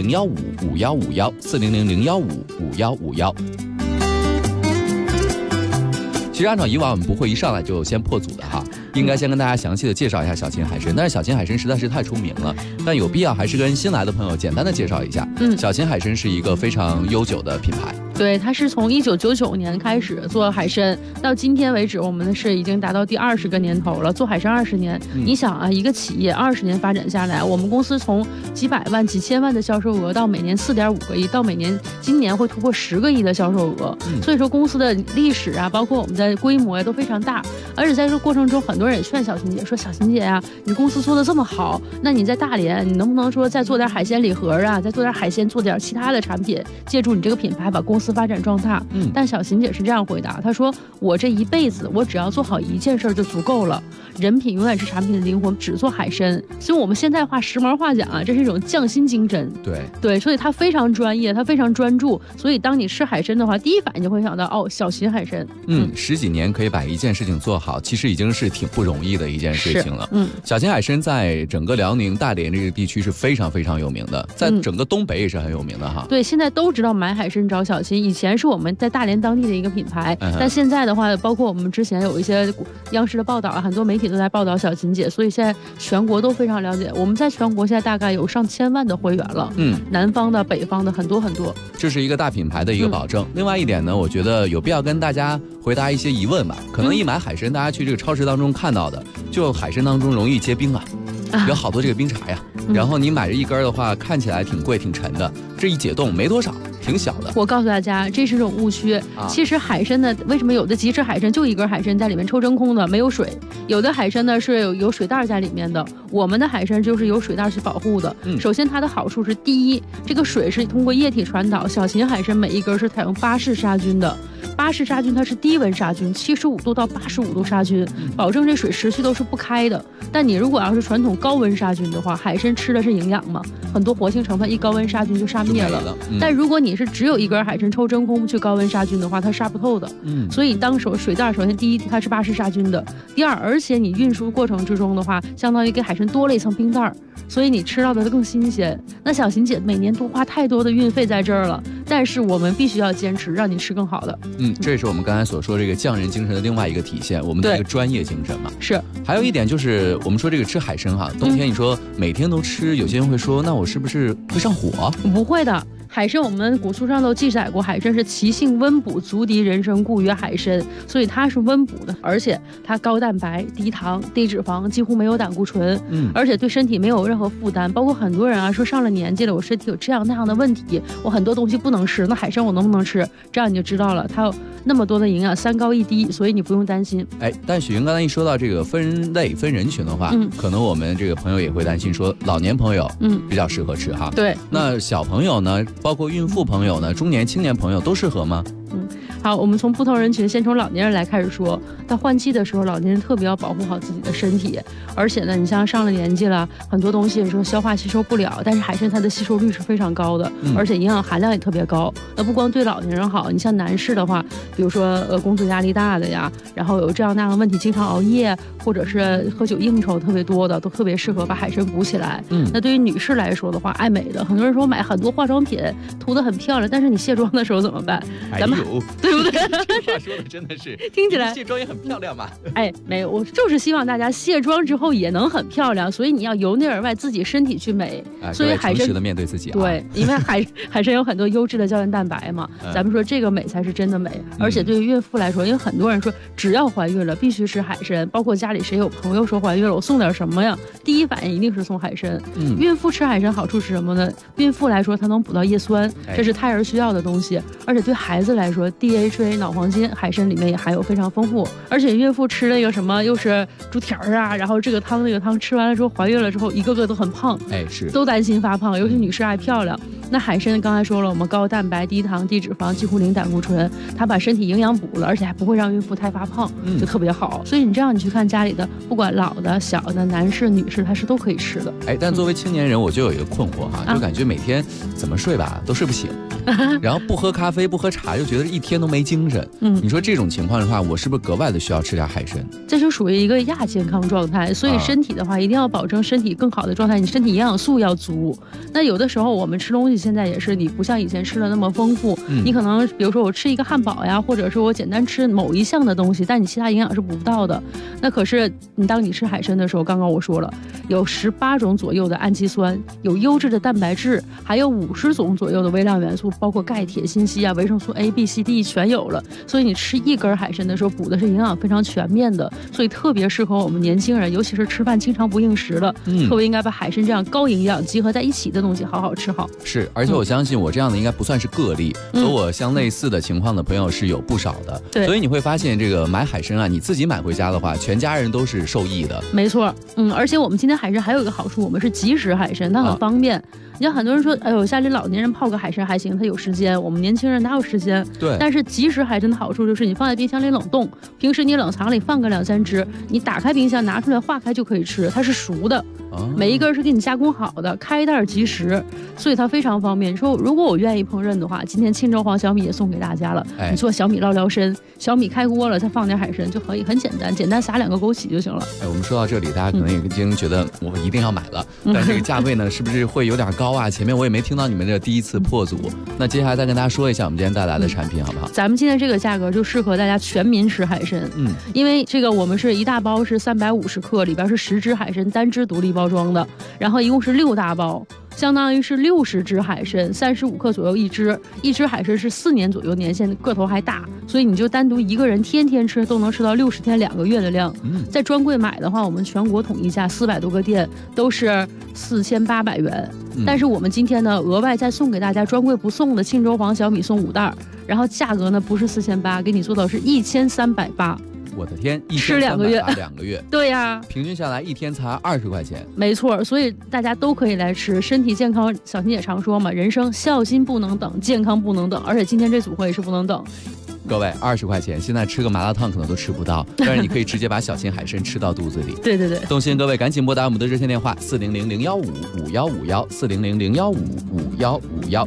400-015-5151，400-015-5151。其实按照以往我们不会一上来就先破组的哈， 应该先跟大家详细的介绍一下小秦海参。但是小秦海参实在是太出名了，但有必要还是跟新来的朋友简单的介绍一下。小秦海参是一个非常悠久的品牌。 对，它是从1999年开始做海参，到今天为止，我们是已经达到第20个年头了，做海参20年。你想啊，一个企业20年发展下来，我们公司从几百万、几千万的销售额，到每年4.5个亿，到今年会突破10个亿的销售额。所以说公司的历史啊，包括我们的规模呀，都非常大。而且在这个过程中，很多人也劝小秦姐说：“小秦姐呀，你公司做的这么好，那你在大连，你能不能说再做点海鲜礼盒啊，再做点海鲜，做点其他的产品，借助你这个品牌把公司发展壮大？”但小秦姐是这样回答，她说：“我这一辈子，我只要做好一件事就足够了。人品永远是产品的灵魂，只做海参。所以我们现在话时髦话讲啊，这是一种匠心精神。对，所以他非常专业，他非常专注。所以当你吃海参的话，第一反应就会想到哦，小秦海参。 10几年可以把一件事情做好，其实已经是挺不容易的一件事情了。小秦海参在整个辽宁大连这个地区是非常非常有名的，在整个东北也是很有名的哈。 对，现在都知道买海参找小秦。以前是我们在大连当地的一个品牌，但现在的话，包括我们之前有一些央视的报道啊，很多媒体都在报道小秦姐，所以现在全国都非常了解。我们在全国现在大概有上千万的会员了，南方的、北方的很多很多。 这是一个大品牌的一个保证。另外一点呢，我觉得有必要跟大家回答一些疑问吧。可能一买海参，大家去这个超市当中看到的，就海参当中容易结冰啊，有好多这个冰碴呀。然后你买这一根的话，看起来挺贵挺沉的，这一解冻没多少，挺小的。 我告诉大家，这是种误区。其实海参呢，为什么有的即食海参就一根海参在里面抽真空的，没有水；有的海参呢是有水袋在里面的。我们的海参就是有水袋去保护的。首先它的好处是，第一，这个水是通过液体传导。小秦海参每一根是采用巴氏杀菌的。巴氏杀菌它是低温杀菌，75度到85度杀菌，保证这水持续都是不开的。但你如果要是传统高温杀菌的话，海参吃的是营养嘛，很多活性成分一高温杀菌就杀灭了。但如果你是只有一根海参抽真空去高温杀菌的话，它杀不透的。所以当水袋首先第一它是巴氏杀菌的，第二，而且你运输过程之中的话，相当于给海参多了一层冰袋，所以你吃到的更新鲜。那小秦姐每年多花太多的运费在这儿了，但是我们必须要坚持，让你吃更好的。 这也是我们刚才所说这个匠人精神的另外一个体现，我们的一个专业精神嘛。 是。 还有一点就是我们说这个吃海参哈，冬天你说每天都吃，有些人会说，那我是不是会上火？ 不会的。海参我们古书上都记载过，海参是其性温补，足敌人参，故曰海参。所以它是温补的，而且它高蛋白、低糖、低脂肪，几乎没有胆固醇，而且对身体没有任何负担。包括很多人啊说上了年纪了，我身体有这样那样的问题，我很多东西不能吃，那海参我能不能吃？这样你就知道了，它有那么多的营养，3高1低，所以你不用担心。 但许云刚才一说到这个分类分人群的话，可能我们这个朋友也会担心说，老年朋友比较适合吃哈。 对， 那小朋友呢，包括孕妇朋友呢，中年青年朋友都适合吗？ 好，我们从不同人群，先从老年人来开始说。到换季的时候，老年人特别要保护好自己的身体，而且呢，你像上了年纪了，很多东西说消化吸收不了，但是海参它的吸收率是非常高的，而且营养含量也特别高。那不光对老年人好，你像男士的话，比如说工作压力大的呀，然后有这样那样的问题，经常熬夜或者是喝酒应酬特别多的，都特别适合把海参补起来。那对于女士来说的话，爱美的，很多人说买很多化妆品涂得很漂亮，但是你卸妆的时候怎么办？咱们对不对？ 这话说的真的是听起来卸妆也很漂亮嘛。 没有，我就是希望大家卸妆之后也能很漂亮，所以你要由内而外自己身体去美。所以海参诚实的面对自己。 对，因为海参有很多优质的胶原蛋白嘛，咱们说这个美才是真的美。而且对于孕妇来说，因为很多人说只要怀孕了必须吃海参，包括家里谁有朋友说怀孕了，我送点什么呀？第一反应一定是送海参。孕妇吃海参好处是什么呢？孕妇来说，它能补到叶酸，这是胎儿需要的东西。而且对孩子来说 ，DHA 脑黄金海参里面也含有非常丰富。而且孕妇吃那个什么又是猪蹄儿啊，然后这个汤那个汤吃完了之后，怀孕了之后一个个都很胖， 是都担心发胖，尤其女士爱漂亮。那海参刚才说了，我们高蛋白、低糖、低脂肪，几乎零胆固醇，它把身体营养补了，而且还不会让孕妇太发胖，就特别好。所以你这样你去看家里的，不管老的、小的、男士、女士，它是都可以吃的。 但作为青年人，我就有一个困惑哈，就感觉每天怎么睡吧都睡不醒，然后不喝咖啡、不喝茶，又觉得一天都没精神。你说这种情况的话，我是不是格外的需要吃点海参？ 这就属于一个亚健康状态，所以身体的话一定要保证身体更好的状态，你身体营养素要足。那有的时候我们吃东西现在也是你不像以前吃的那么丰富，你可能比如说我吃一个汉堡呀，或者是我简单吃某一项的东西，但你其他营养是补不到的。那可是当你吃海参的时候，刚刚我说了，有18种左右的氨基酸，有优质的蛋白质，还有50种左右的微量元素，包括钙、铁、锌、硒啊，维生素 A、B、C、D 全有了。所以你吃一根海参的时候，补的是营养非常全面的，所以特别适合我们年轻人，尤其是吃饭经常不应时的，特别应该把海参这样高营养集合在一起的东西好好吃好。 是，而且我相信我这样的应该不算是个例，和我相类似的情况的朋友是有不少的。 对， 所以你会发现这个买海参啊，你自己买回家的话，全家人都是受益的。 没错，而且我们今天海参还有一个好处，我们是即食海参，它很方便。你像很多人说，哎呦，家里老年人泡个海参还行，他有时间，我们年轻人哪有时间？ 对。 但是即食海参的好处就是你放在冰箱里冷冻，平时你冷藏里放个2-3只，你打开冰箱拿出来化开就可以吃，它是熟的。每一根是给你加工好的，开袋即食，所以它非常方便。你说如果我愿意烹饪的话，今天沁州黄小米也送给大家了。你做小米捞辽参，小米开锅了，再放点海参就可以，很简单，简单撒2个枸杞就行了。 我们说到这里，大家可能已经觉得我一定要买了，但这个价位呢，是不是会有点高啊？前面我也没听到你们这第一次破组，那接下来再跟大家说一下我们今天带来的产品好不好？ 咱们今天这个价格就适合大家全民吃海参，因为这个我们是一大包是350克，里边是10只海参单只独立包装的，然后一共是6大包，相当于是60只海参，35克左右一只海参是4年左右年限，个头还大，所以你就单独一个人天天吃都能吃到60天2个月的量。在专柜买的话，我们全国统一价400多个店都是4800元，但是我们今天呢额外再送给大家专柜不送的沁州黄小米送5袋，然后价格呢不是4800，给你做到是1380。 我的天， 吃2个月 ，2个月， 对呀， 平均下来一天才20块钱， 没错，所以大家都可以来吃，身体健康。小琴也常说嘛，人生孝心不能等，健康不能等，而且今天这组合也是不能等。 各位，20块钱，现在吃个麻辣烫可能都吃不到，但是你可以直接把小秦海参吃到肚子里。 对对对， 动心各位赶紧拨打我们的热线电话400-015-5151，400-015-5151。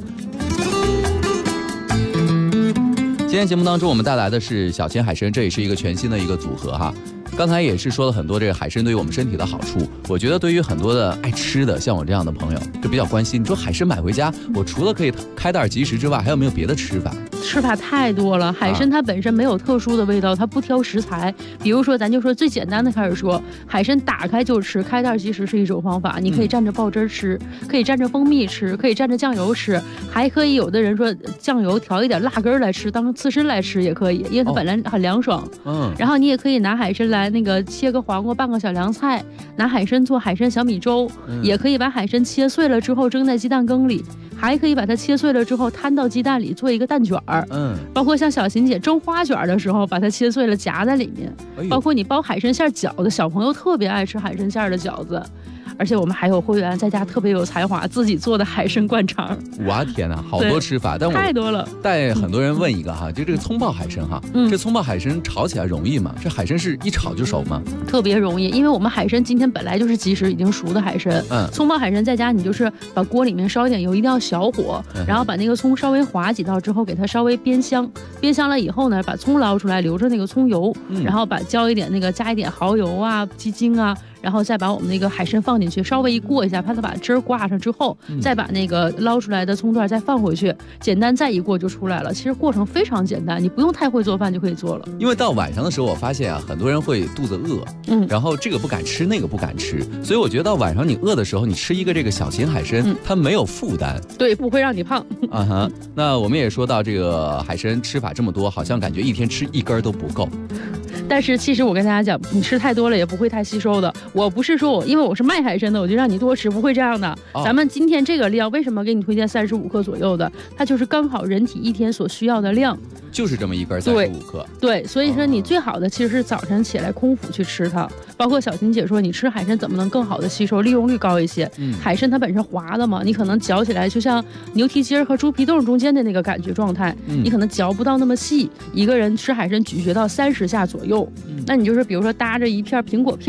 今天节目当中，我们带来的是小秦海参，这也是一个全新的一个组合哈。刚才也是说了很多这个海参对于我们身体的好处，我觉得对于很多的爱吃的，像我这样的朋友就比较关心。你说海参买回家，我除了可以开袋即食之外，还有没有别的吃法？ 吃法太多了，海参它本身没有特殊的味道，它不挑食材。比如说，咱就说最简单的开始说，海参打开就吃，开袋即食是一种方法。你可以蘸着爆汁吃，可以蘸着蜂蜜吃，可以蘸着酱油吃，还可以有的人说酱油调一点辣根来吃，当刺身来吃也可以，因为它本来很凉爽。然后你也可以拿海参来那个切个黄瓜拌个小凉菜，拿海参做海参小米粥，也可以把海参切碎了之后蒸在鸡蛋羹里，还可以把它切碎了之后摊到鸡蛋里做一个蛋卷儿。包括像小琴姐蒸花卷的时候，把它切碎了夹在里面。包括你包海参馅饺子，小朋友特别爱吃海参馅的饺子。而且我们还有会员在家特别有才华，自己做的海参灌肠。 哇天哪，好多吃法，但我太多了。 带很多人问一个哈，就这个葱爆海参哈，这葱爆海参炒起来容易吗？这海参是一炒就熟吗？ 特别容易，因为我们海参今天本来就是即食已经熟的海参。葱爆海参在家你就是把锅里面烧一点油，一定要小火，然后把那个葱稍微划几道之后，给它稍微煸香，煸香了以后呢，把葱捞出来，留着那个葱油，然后加一点蚝油啊、鸡精啊。然后再把我们那个海参放进去，稍微一过一下，怕它把汁儿挂上之后，再把那个捞出来的葱段再放回去，简单再一过就出来了。其实过程非常简单，你不用太会做饭就可以做了。 因为到晚上的时候，我发现啊，很多人会肚子饿，然后这个不敢吃，那个不敢吃，所以我觉得到晚上你饿的时候，你吃一个这个小秦海参，它没有负担， 对，不会让你胖。 那我们也说到这个海参吃法这么多，好像感觉一天吃一根都不够。 但是其实我跟大家讲，你吃太多了也不会太吸收的。我不是说因为我是卖海参的，我就让你多吃，不会这样的。咱们今天这个量，为什么给你推荐35克左右的？它就是刚好人体一天所需要的量， 就是这么一根35克。 对，所以说你最好的其实是早晨起来空腹去吃它。包括小琴姐说，你吃海参怎么能更好的吸收，利用率高一些？海参它本身滑的嘛，你可能嚼起来就像牛蹄筋和猪皮冻中间的那个感觉状态，你可能嚼不到那么细。一个人吃海参咀嚼到30下左右。那你就是比如说搭着一片苹果片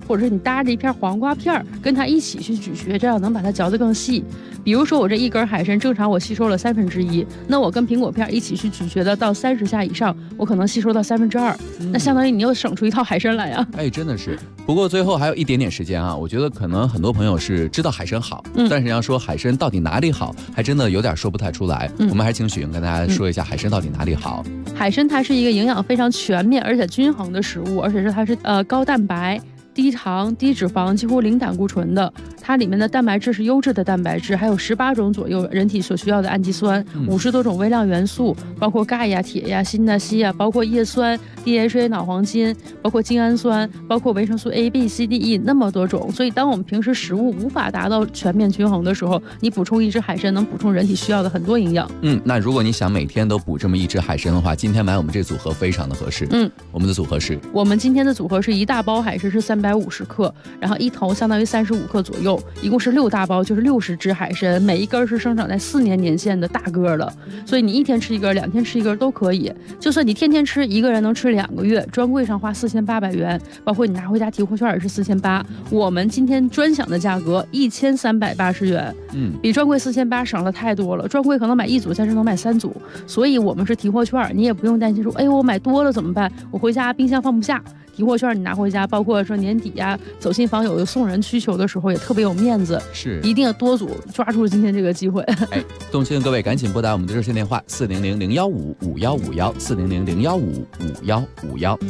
或者是你搭着一片黄瓜片跟它一起去咀嚼，这样能把它嚼得更细。比如说我这一根海参，正常我吸收了1/3，那我跟苹果片一起去咀嚼的到30下以上，我可能吸收到2/3，那相当于你又省出一套海参来呀。 哎，真的是。不过最后还有一点点时间啊，我觉得可能很多朋友是知道海参好，但是要说海参到底哪里好，还真的有点说不太出来。我们还是请许莹跟大家说一下海参到底哪里好。 海参它是一个营养非常全面而且均衡的食物，而且它是高蛋白、低糖、低脂肪，几乎零胆固醇的。它里面的蛋白质是优质的蛋白质，还有18种左右人体所需要的氨基酸，50多种微量元素，包括钙呀、铁呀、锌呐、硒呀，包括叶酸、DHA 脑黄金，包括精氨酸，包括维生素 A、B、C、D、E 那么多种。所以当我们平时食物无法达到全面均衡的时候，你补充一只海参能补充人体需要的很多营养。 那如果你想每天都补这么一只海参的话，今天买我们这组合非常的合适。我们的组合是， 我们今天的组合是一大包海参是350克，然后一头相当于35克左右，一共是6大包，就是60只海参，每一根是生长在4年年限的大个了，所以你1天吃一根，2天吃一根都可以。就算你天天吃，一个人能吃2个月，专柜上花4800元，包括你拿回家提货券也是4800，我们今天专享的价格1380元，比专柜4800省了太多了。专柜可能买1组，但是能买3组，所以我们是提货券，你也不用担心说，哎，我买多了怎么办？我回家冰箱放不下。提货券你拿回家，包括说年底呀，走亲访友有送人需求的时候，也特别有面子。 是， 一定要多组，抓住今天这个机会。 哎，动心的各位赶紧拨打我们的热线电话400-015-5151，400-015-5151。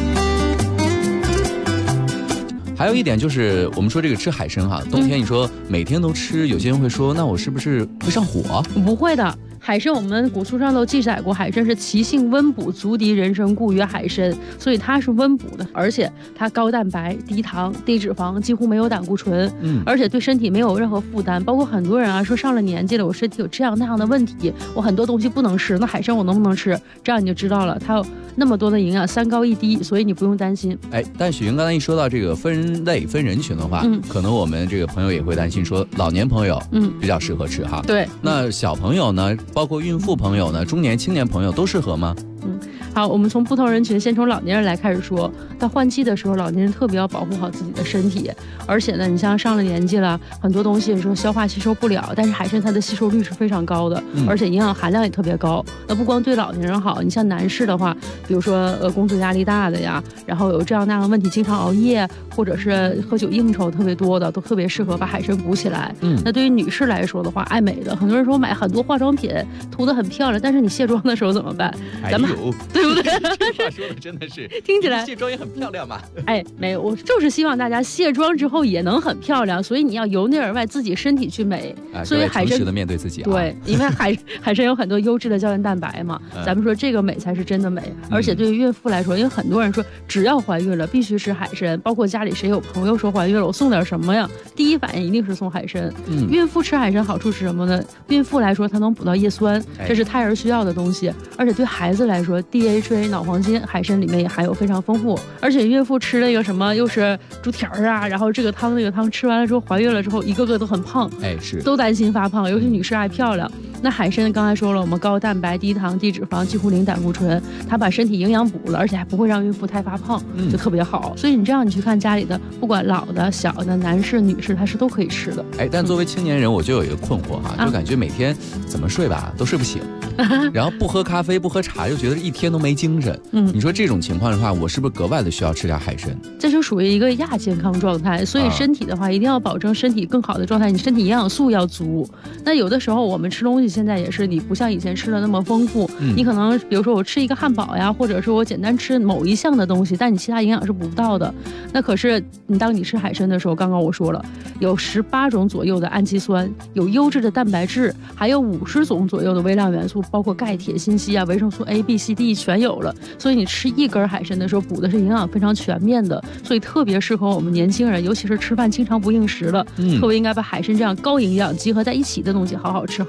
还有一点就是，我们说这个吃海参哈，冬天你说每天都吃，有些人会说，那我是不是会上火？ 不会的。海参我们古书上都记载过，海参是其性温补，足敌人参，故曰海参，所以它是温补的，而且它高蛋白、低糖、低脂肪，几乎没有胆固醇，而且对身体没有任何负担。包括很多人啊说上了年纪了，我身体有这样那样的问题，我很多东西不能吃，那海参我能不能吃？这样你就知道了，它有那么多的营养，3高1低，所以你不用担心。 哎，但许莹刚才一说到这个分类分人群的话，可能我们这个朋友也会担心说，老年朋友比较适合吃哈。 对， 那小朋友呢，包括孕妇朋友呢，中年青年朋友都适合吗？ 好，我们从不同人群，先从老年人来开始说。到换季的时候，老年人特别要保护好自己的身体，而且呢，你像上了年纪了，很多东西说消化吸收不了，但是海参它的吸收率是非常高的，而且营养含量也特别高。那不光对老年人好，你像男士的话，比如说工作压力大的呀，然后有这样那样的问题，经常熬夜或者是喝酒应酬特别多的，都特别适合把海参补起来。那对于女士来说的话，爱美的，很多人说买很多化妆品涂得很漂亮，但是你卸妆的时候怎么办？咱们对不对？ 这话说的真的是， 听起来卸妆也很漂亮嘛。 哎，没有，我就是希望大家卸妆之后也能很漂亮，所以你要由内而外自己身体去美。所以海参诚实的面对自己啊。 对，因为海参有很多优质的胶原蛋白嘛，咱们说这个美才是真的美。而且对于孕妇来说，因为很多人说只要怀孕了必须吃海参，包括家里谁有朋友说怀孕了，我送点什么呀？第一反应一定是送海参。孕妇吃海参好处是什么呢？孕妇来说，它能补到叶酸，这是胎儿需要的东西，而且对孩子来说 ，DHA 脑黄金海参里面也含有非常丰富。而且孕妇吃了一个什么，又是猪蹄儿啊，然后这个汤那个汤，吃完了之后怀孕了之后，一个个都很胖， 是都担心发胖，尤其女士爱漂亮。那海参刚才说了，我们高蛋白、低糖、低脂肪，几乎零胆固醇，它把身体营养补了，而且还不会让孕妇太发胖，就特别好。所以你这样你去看家里的，不管老的、小的、男士、女士，它是都可以吃的。 但作为青年人，我就有一个困惑哈，就感觉每天怎么睡吧都睡不醒，然后不喝咖啡、不喝茶，又觉得一天都没精神。你说这种情况的话，我是不是格外的需要吃点海参？ 这就属于一个亚健康状态，所以身体的话一定要保证身体更好的状态，你身体营养素要足。那有的时候我们吃东西现在也是，你不像以前吃的那么丰富，你可能比如说我吃一个汉堡呀，或者是我简单吃某一项的东西，但你其他营养是补不到的。那可是当你吃海参的时候，刚刚我说了，有18种左右的氨基酸，有优质的蛋白质，还有50种左右的微量元素，包括钙、铁、锌、硒啊，维生素 A、B、C、D 全有了。所以你吃一根海参的时候，补的是营养非常全面的，所以特别适合我们年轻人，尤其是吃饭经常不应时了，特别应该把海参这样高营养集合在一起的东西好好吃好。 是，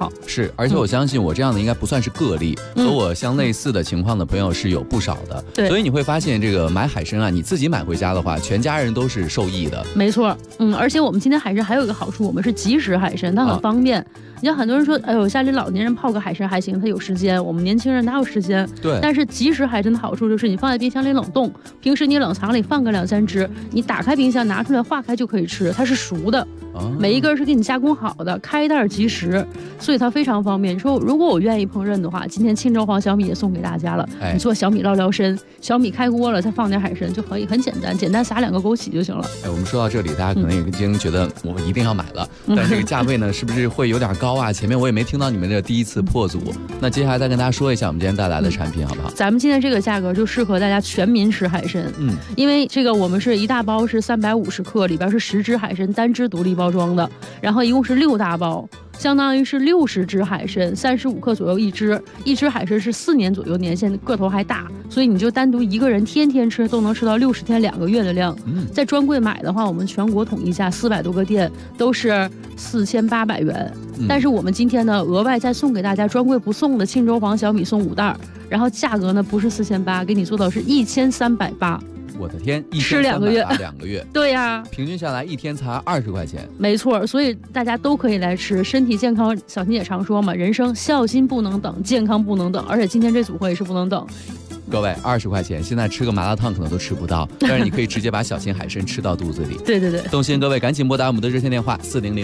是，而且我相信我这样的应该不算是个例，和我相类似的情况的朋友是有不少的。 对， 所以你会发现这个买海参啊，你自己买回家的话，全家人都是受益的。 没错，而且我们今天海参还有一个好处，我们是即食海参，它很方便。你像很多人说，哎呦，家里老年人泡个海参还行，他有时间，我们年轻人哪有时间？ 对。 但是即食海参的好处就是你放在冰箱里冷冻，平时你冷藏里放个2-3只，你打开冰箱拿出来化开就可以吃，它是熟的，每一根是给你加工好的，开袋即食，所以它非常方便。你说如果我愿意烹饪的话，今天庆州黄小米也送给大家了。你做小米捞捞参，小米开锅了，再放点海参就可以，很简单，简单撒2个枸杞就行了。 我们说到这里，大家可能已经觉得我一定要买了，但这个价位呢，是不是会有点高啊？前面我也没听到你们这第一次破组，那接下来再跟大家说一下我们今天带来的产品好不好？ 咱们今天这个价格就适合大家全民吃海参，因为这个我们是一大包是350克，里边是10只海参单只独立包装的，然后一共是6大包。相当于是60只海参，35克左右一只海参是4年左右年限，个头还大，所以你就单独一个人天天吃都能吃到60天2个月的量。在专柜买的话，我们全国统一价400多个店都是4800元，但是我们今天呢额外再送给大家专柜不送的庆州黄小米送5袋，然后价格呢不是4800，给你做到是1380。 我的天， 吃2个月 ，2个月， 对呀， 平均下来一天才20块钱， 没错，所以大家都可以来吃，身体健康。小新也常说嘛，人生孝心不能等，健康不能等，而且今天这组合也是不能等。 各位，20块钱，现在吃个麻辣烫可能都吃不到，但是你可以直接把小型海参吃到肚子里。 对对对， 动心各位赶紧拨打我们的热线电话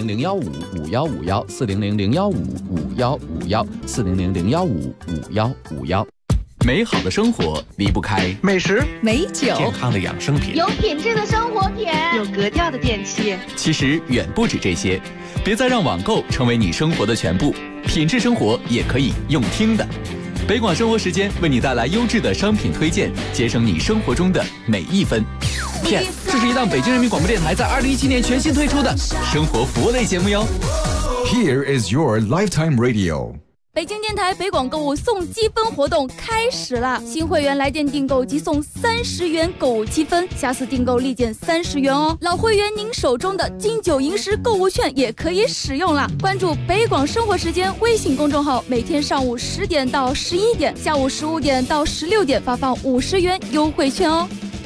400-015-5151，400-015-5151，400-015-5151。 美好的生活离不开美食、 美酒、 健康的养生品， 有品质的生活品， 有格调的电器。 其实远不止这些，别再让网购成为你生活的全部，品质生活也可以用听的。北广生活时间为你带来优质的商品推荐，节省你生活中的每一分。Yes， 这是一档北京人民广播电台在2017年全新推出的生活服务类节目哟。 Here is your lifetime radio。 北京电台北广购物送积分活动开始了，新会员来电订购即送30元购物积分，下次订购立减30元哦。老会员您手中的金9银10购物券也可以使用了。关注北广生活时间微信公众号，每天上午10点到11点，下午15点到16点发放50元优惠券哦。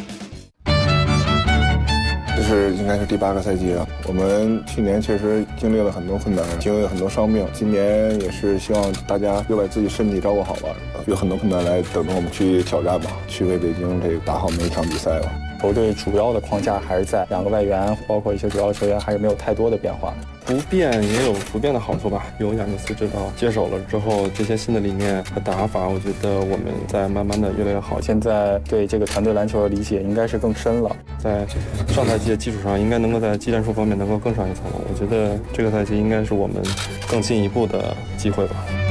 这是应该是第8个赛季了。我们去年确实经历了很多困难，经历了很多伤病。今年也是希望大家又把自己身体照顾好吧，有很多困难来等着我们去挑战吧，去为北京这个打好每一场比赛吧。 球队主要的框架还是在2个外援，包括一些主要球员还是没有太多的变化。 不变也有不变的好处吧。有亚尼斯指导接手了之后，这些新的理念和打法，我觉得我们在慢慢的越来越好。 现在对这个团队篮球的理解应该是更深了， 在上赛季的基础上，应该能够在技战术方面能够更上一层楼。我觉得这个赛季应该是我们更进一步的机会吧。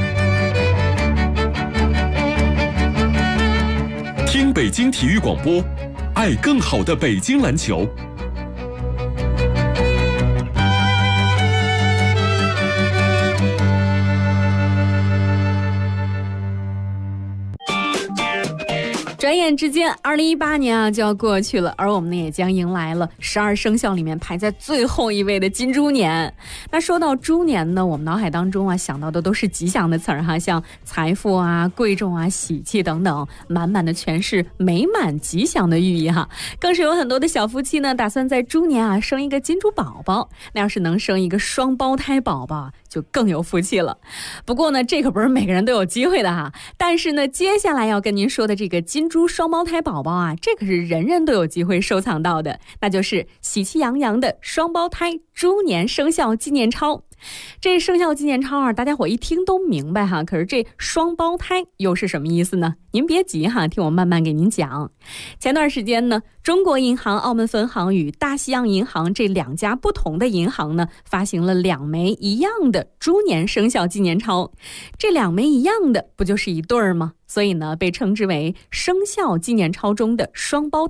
听北京体育广播，爱更好的北京篮球。 转眼之间，2018年啊就要过去了，而我们呢也将迎来了12生肖里面排在最后一位的金猪年。那说到猪年呢，我们脑海当中啊想到的都是吉祥的词儿哈，像财富啊、贵重啊、喜气等等，满满的全是美满吉祥的寓意哈。更是有很多的小夫妻呢，打算在猪年啊生一个金猪宝宝。那要是能生一个双胞胎宝宝，就更有福气了。不过呢，这可不是每个人都有机会的哈。但是呢，接下来要跟您说的这个金猪双胞胎宝宝啊，这可是人人都有机会收藏到的，那就是喜气洋洋的双胞胎猪年生肖纪念钞。这生肖纪念钞啊，大家伙一听都明白哈，可是这双胞胎又是什么意思呢？您别急哈，听我慢慢给您讲。前段时间呢，中国银行澳门分行与大西洋银行这2家不同的银行呢，发行了2枚一样的猪年生肖纪念钞。这2枚一样的，不就是一对儿吗？所以呢，被称之为生肖纪念钞中的双胞胎。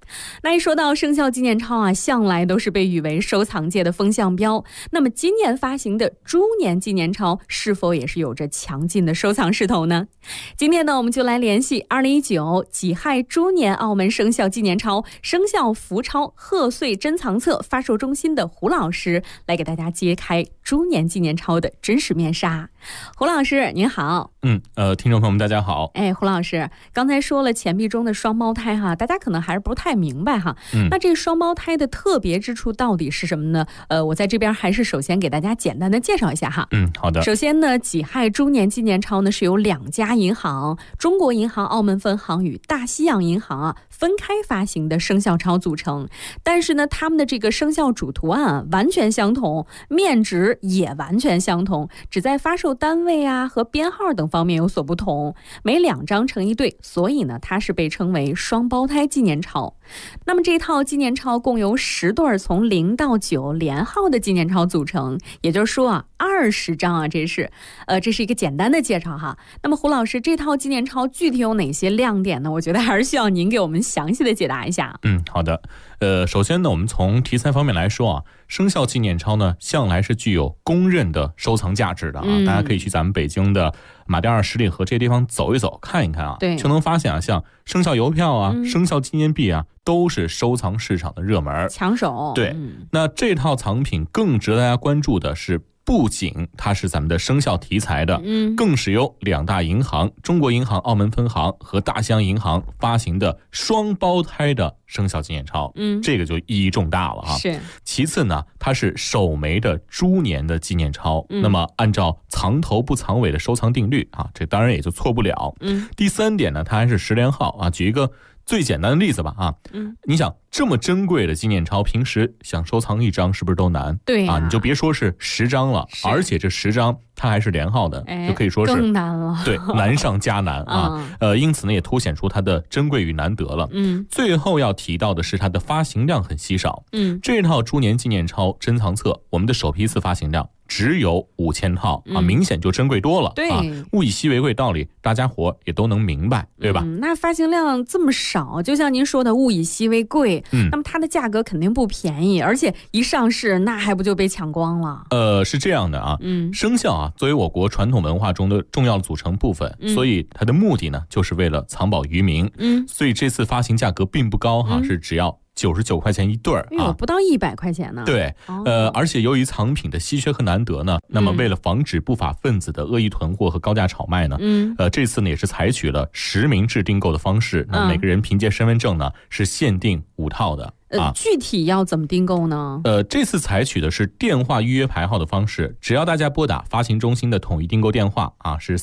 那一说到生肖纪念钞啊，向来都是被誉为收藏界的风向标。那么今年发行的猪年纪念钞是否也是有着强劲的收藏势头呢？今天呢，我们就来联系2019己亥猪年澳门生肖纪念钞、生肖福钞贺岁珍藏册发售中心的胡老师，来给大家揭开猪年纪念钞的真实面纱。胡老师您好。 听众朋友们大家好。 胡老师刚才说了钱币中的双胞胎哈，大家可能还是不太明白哈。那这双胞胎的特别之处到底是什么呢？我在这边还是首先给大家简单的介绍一下哈。 好的。 首先呢，己亥猪年纪念钞呢是由2家银行，中国银行澳门分行与大西洋银行分开发行的生肖钞组成，但是呢，他们的这个生肖主图案完全相同，面值也完全相同，只在发售单位和编号等方面有所不同，每2张成一对，所以呢，它是被称为双胞胎纪念钞。那么这套纪念钞共由10对从0到9连号的纪念钞组成，也就是说20张这是一个简单的介绍哈。那么胡老师，这套纪念钞具体有哪些亮点呢？我觉得还是需要您给我们详细的解答一下。 好的。首先呢，我们从题材方面来说生肖纪念钞呢，向来是具有公认的收藏价值的大家可以去咱们北京的马甸二十里河这些地方走一走，看一看对， 就能发现像生肖邮票生肖纪念币都是收藏市场的热门抢手。 对，那这套藏品更值得大家关注的是，不仅它是咱们的生肖题材的，更是由2大银行，中国银行澳门分行和大西洋银行发行的双胞胎的生肖纪念钞，这个就意义重大了是。 其次呢，它是首枚的猪年的纪念钞，那么按照藏头不藏尾的收藏定律这当然也就错不了。第3点呢，它还是10连号举一个最简单的例子吧你想这么珍贵的纪念钞，平时想收藏1张是不是都难？ 对你就别说是10张了，而且这10张它还是连号的，就可以说是更难了。 对，难上加难因此呢，也凸显出它的珍贵与难得了。最后要提到的是它的发行量很稀少。这套猪年纪念钞珍藏册，我们的首批次发行量只有5000套明显就珍贵多了。 对， 物以稀为贵道理，大家伙也都能明白，对吧？ 那发行量这么少，就像您说的物以稀为贵，那么它的价格肯定不便宜，而且一上市那还不就被抢光了？ 是这样的生肖作为我国传统文化中的重要组成部分，所以它的目的呢，就是为了藏宝于民。所以这次发行价格并不高是只要99块钱一对不到100块钱呢。 对，而且由于藏品的稀缺和难得呢，那么为了防止不法分子的恶意囤货和高价炒卖呢，这次呢也是采取了实名制订购的方式，那每个人凭借身份证呢是限定5套的。 具体要怎么订购呢？ 这次采取的是电话预约排号的方式，只要大家拨打发行中心的统一订购电话是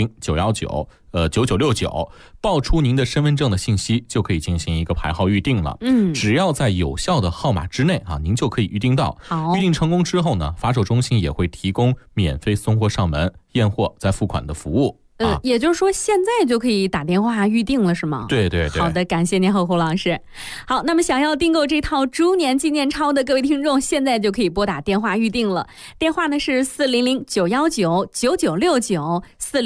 400-919-9969，报出您的身份证的信息，就可以进行一个排号预定了。只要在有效的号码之内您就可以预定到。 好， 预定成功之后呢，发售中心也会提供免费送货上门、验货再付款的服务。 也就是说现在就可以打电话预定了是吗？ 对对对。 好的，感谢您胡老师。好，那么想要订购这套猪年纪念钞的各位听众，现在就可以拨打电话预定了。电话呢是400-919-9969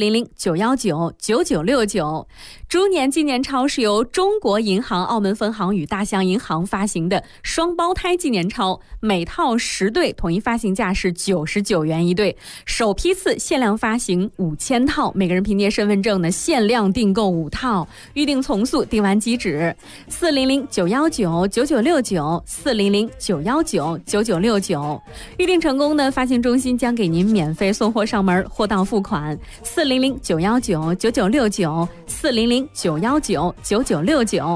400-919-9969。猪年纪念钞是由中国银行澳门分行与大西洋银行发行的双胞胎纪念钞，每套10对，统一发行价是99元一对，首批次限量发行5000套，每个人凭借身份证呢限量订购5套，预定从速，订完即止。400-919-9969 400-919-9969，预定成功呢，发行中心将给您免费送货上门，货到付款。400-919-9969 400-919-9969。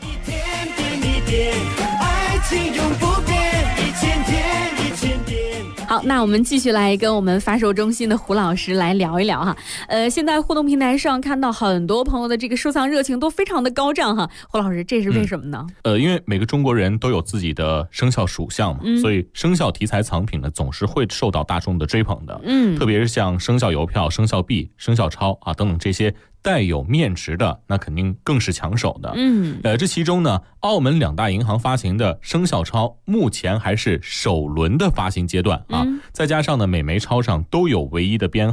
好，那我们继续来跟我们发售中心的胡老师来聊一聊哈。现在互动平台上看到很多朋友的这个收藏热情都非常的高涨哈。胡老师，这是为什么呢？ 因为每个中国人都有自己的生肖属相嘛，所以生肖题材藏品呢总是会受到大众的追捧的。特别是像生肖邮票、生肖币、生肖钞等等这些带有面值的，那肯定更是抢手的。这其中呢，澳门2大银行发行的生肖钞目前还是首轮的发行阶段再加上呢，每枚钞上都有唯一的编号，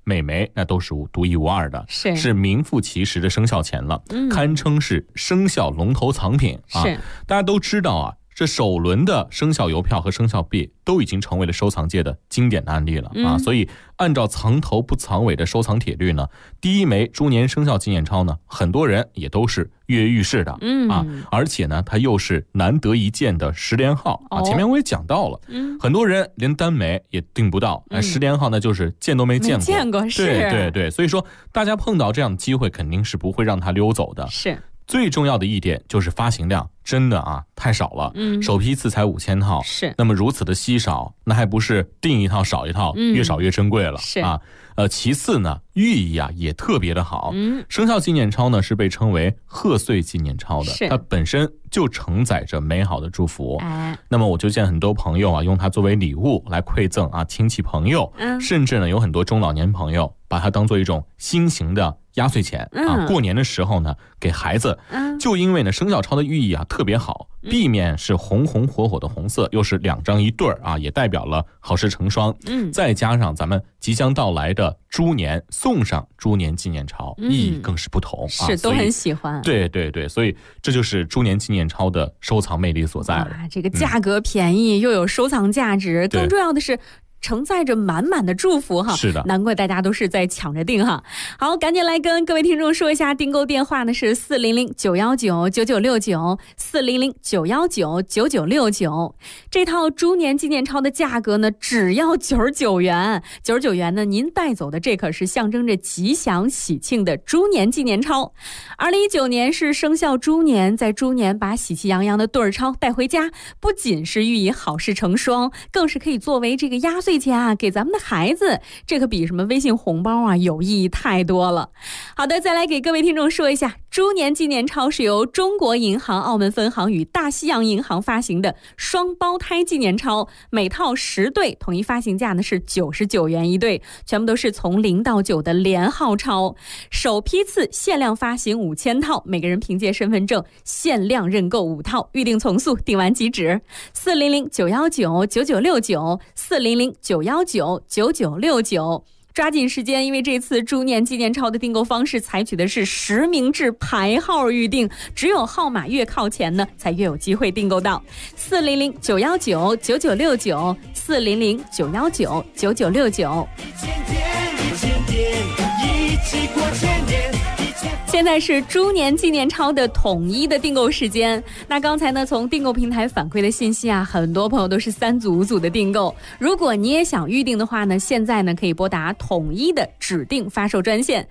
美眉，那都是独一无二的，是名副其实的生肖钱了，堪称是生肖龙头藏品啊。大家都知道啊，这首轮的生肖邮票和生肖币都已经成为了收藏界的经典的案例了啊。所以按照藏头不藏尾的收藏铁律呢，第一枚猪年生肖纪念钞呢，很多人也都是跃跃欲试的啊。而且呢，它又是难得一见的10连号啊。前面我也讲到了，很多人连单枚也订不到，10连号呢就是见都没见过。对，所以说大家碰到这样的机会，肯定是不会让它溜走的。 是。 最重要的一点就是发行量真的太少了，首批次才5000套，那么如此的稀少，那还不是订一套少一套，越少越珍贵了啊。其次呢，寓意也特别的好。生肖纪念钞呢是被称为贺岁纪念钞的，它本身就承载着美好的祝福。那么我就见很多朋友用它作为礼物来馈赠亲戚朋友，甚至呢有很多中老年朋友把它当做一种新型的压岁钱过年的时候呢给孩子。就因为呢生肖钞的寓意特别好，壁面是红红火火的红色，又是2张一对也代表了好事成双。再加上咱们即将到来的猪年，送上猪年纪念钞，意义更是不同都很喜欢。 对，所以这就是猪年纪念钞的收藏魅力所在了。 这个价格便宜，又有收藏价值，更重要的是承载着满满的祝福哈。 是的， 难怪大家都是在抢着订哈。好，赶紧来跟各位听众说一下，订购电话呢是400-919-9969，400-919-9969。这套猪年纪念钞的价格呢只要99元，99元呢您带走的这可是象征着吉祥喜庆的猪年纪念钞。2019年是生肖猪年，在猪年把喜气洋洋的对儿钞带回家，不仅是寓意好事成双，更是可以作为这个压岁钱给咱们的孩子，这可比什么微信红包有意义太多了。好的，再来给各位听众说一下，猪年纪念钞是由中国银行澳门分行与大西洋银行发行的双胞胎纪念钞，每套10对，统一发行价呢是99元一对，全部都是从0到9的连号钞，首批次限量发行5000套，每个人凭借身份证限量认购5套，预定从速，订完即止。400-919-9969，400-919-9969，抓紧时间，因为这次猪年纪念钞的订购方式采取的是实名制排号预订，只有号码越靠前呢，才越有机会订购到。400-919-9969，400-919-9969。现在是猪年纪念钞的统一的订购时间。那刚才呢，从订购平台反馈的信息很多朋友都是3组5组的订购。如果你也想预定的话呢，现在呢可以拨打统一的指定发售专线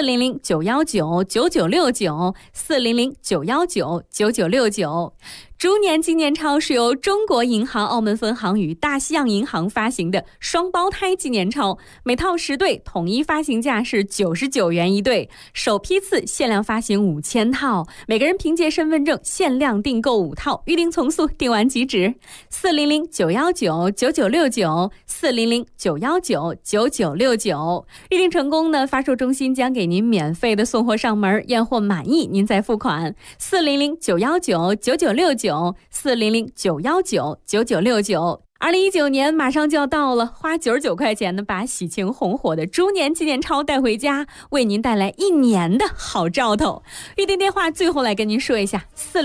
400-919-9969，400-919-9969。猪年纪念钞是由中国银行澳门分行与大西洋银行发行的双胞胎纪念钞，每套10对，统一发行价是99元一对，首批次限量发行5000套，每个人凭借身份证限量订购5套，预定从速，订完即止。400-919-9969，400-919-9969。预定成功呢，发售中心将给您免费的送货上门，验货满意您再付款。400-919-9969，400-919-9969。2019年马上就要到了，花99块钱呢，把喜庆红火的猪年纪念钞带回家，为您带来1年的好兆头。预订电话最后来跟您说一下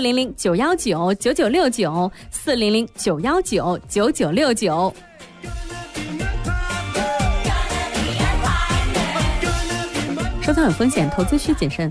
：400-919-9969，400-919-9969。收藏有风险，投资需谨慎。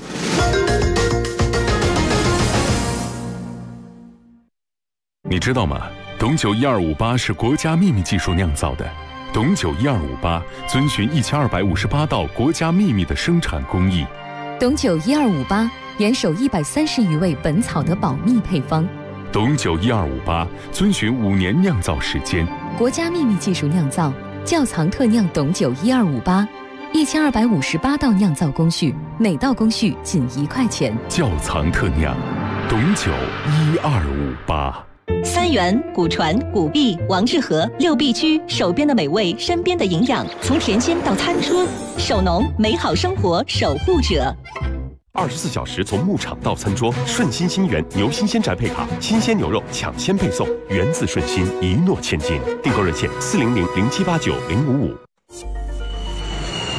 你知道吗？董酒1258是国家秘密技术酿造的。董酒1258遵循1258道国家秘密的生产工艺。 董酒1258严守130余味本草的保密配方。 董酒1258遵循5年酿造时间， 国家秘密技术酿造，窖藏特酿董酒1258，1258道酿造工序，每道工序仅1块钱。 窖藏特酿，董酒1258。 三元、古传、古币、王致和6必居，手边的美味，身边的营养，从甜心到餐桌，守农，美好生活守护者。 24小时从牧场到餐桌，顺心新源牛新鲜宅配卡，新鲜牛肉抢先配送，源自顺心，一诺千金。订购热线400-0789-055。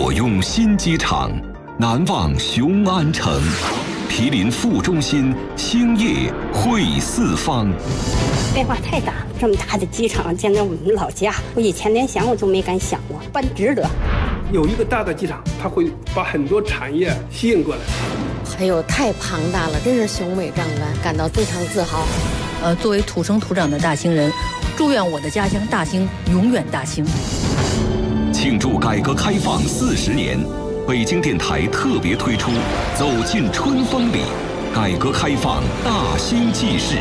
坐拥新机场，难忘雄安城。毗邻副中心，兴业汇四方。 变化太大了，这么大的机场建在我们老家，我以前连想我都没敢想过，办值得。 有一个大的机场，它会把很多产业吸引过来。 还有太庞大了，真是雄伟壮观，感到非常自豪。 作为土生土长的大兴人，祝愿我的家乡大兴永远大兴。 庆祝改革开放40年，北京电台特别推出《走进春风里》，改革开放大兴纪事。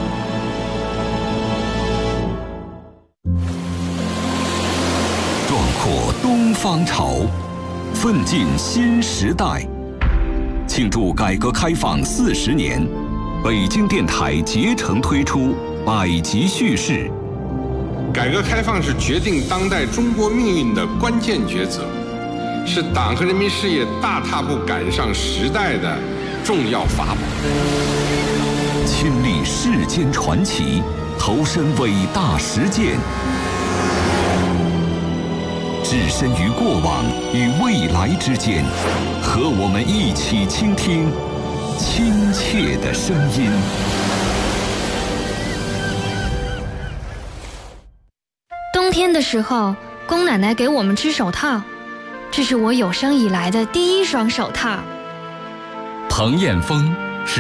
壮阔东方潮，奋进新时代。庆祝改革开放40年，北京电台竭诚推出百集叙事。 改革开放是决定当代中国命运的关键抉择，是党和人民事业大踏步赶上时代的重要法宝。 亲历世间传奇，投身伟大实践，置身于过往与未来之间，和我们一起倾听亲切的声音。 冬天的时候，宫奶奶给我们织手套，这是我有生以来的第一双手套。 彭艳峰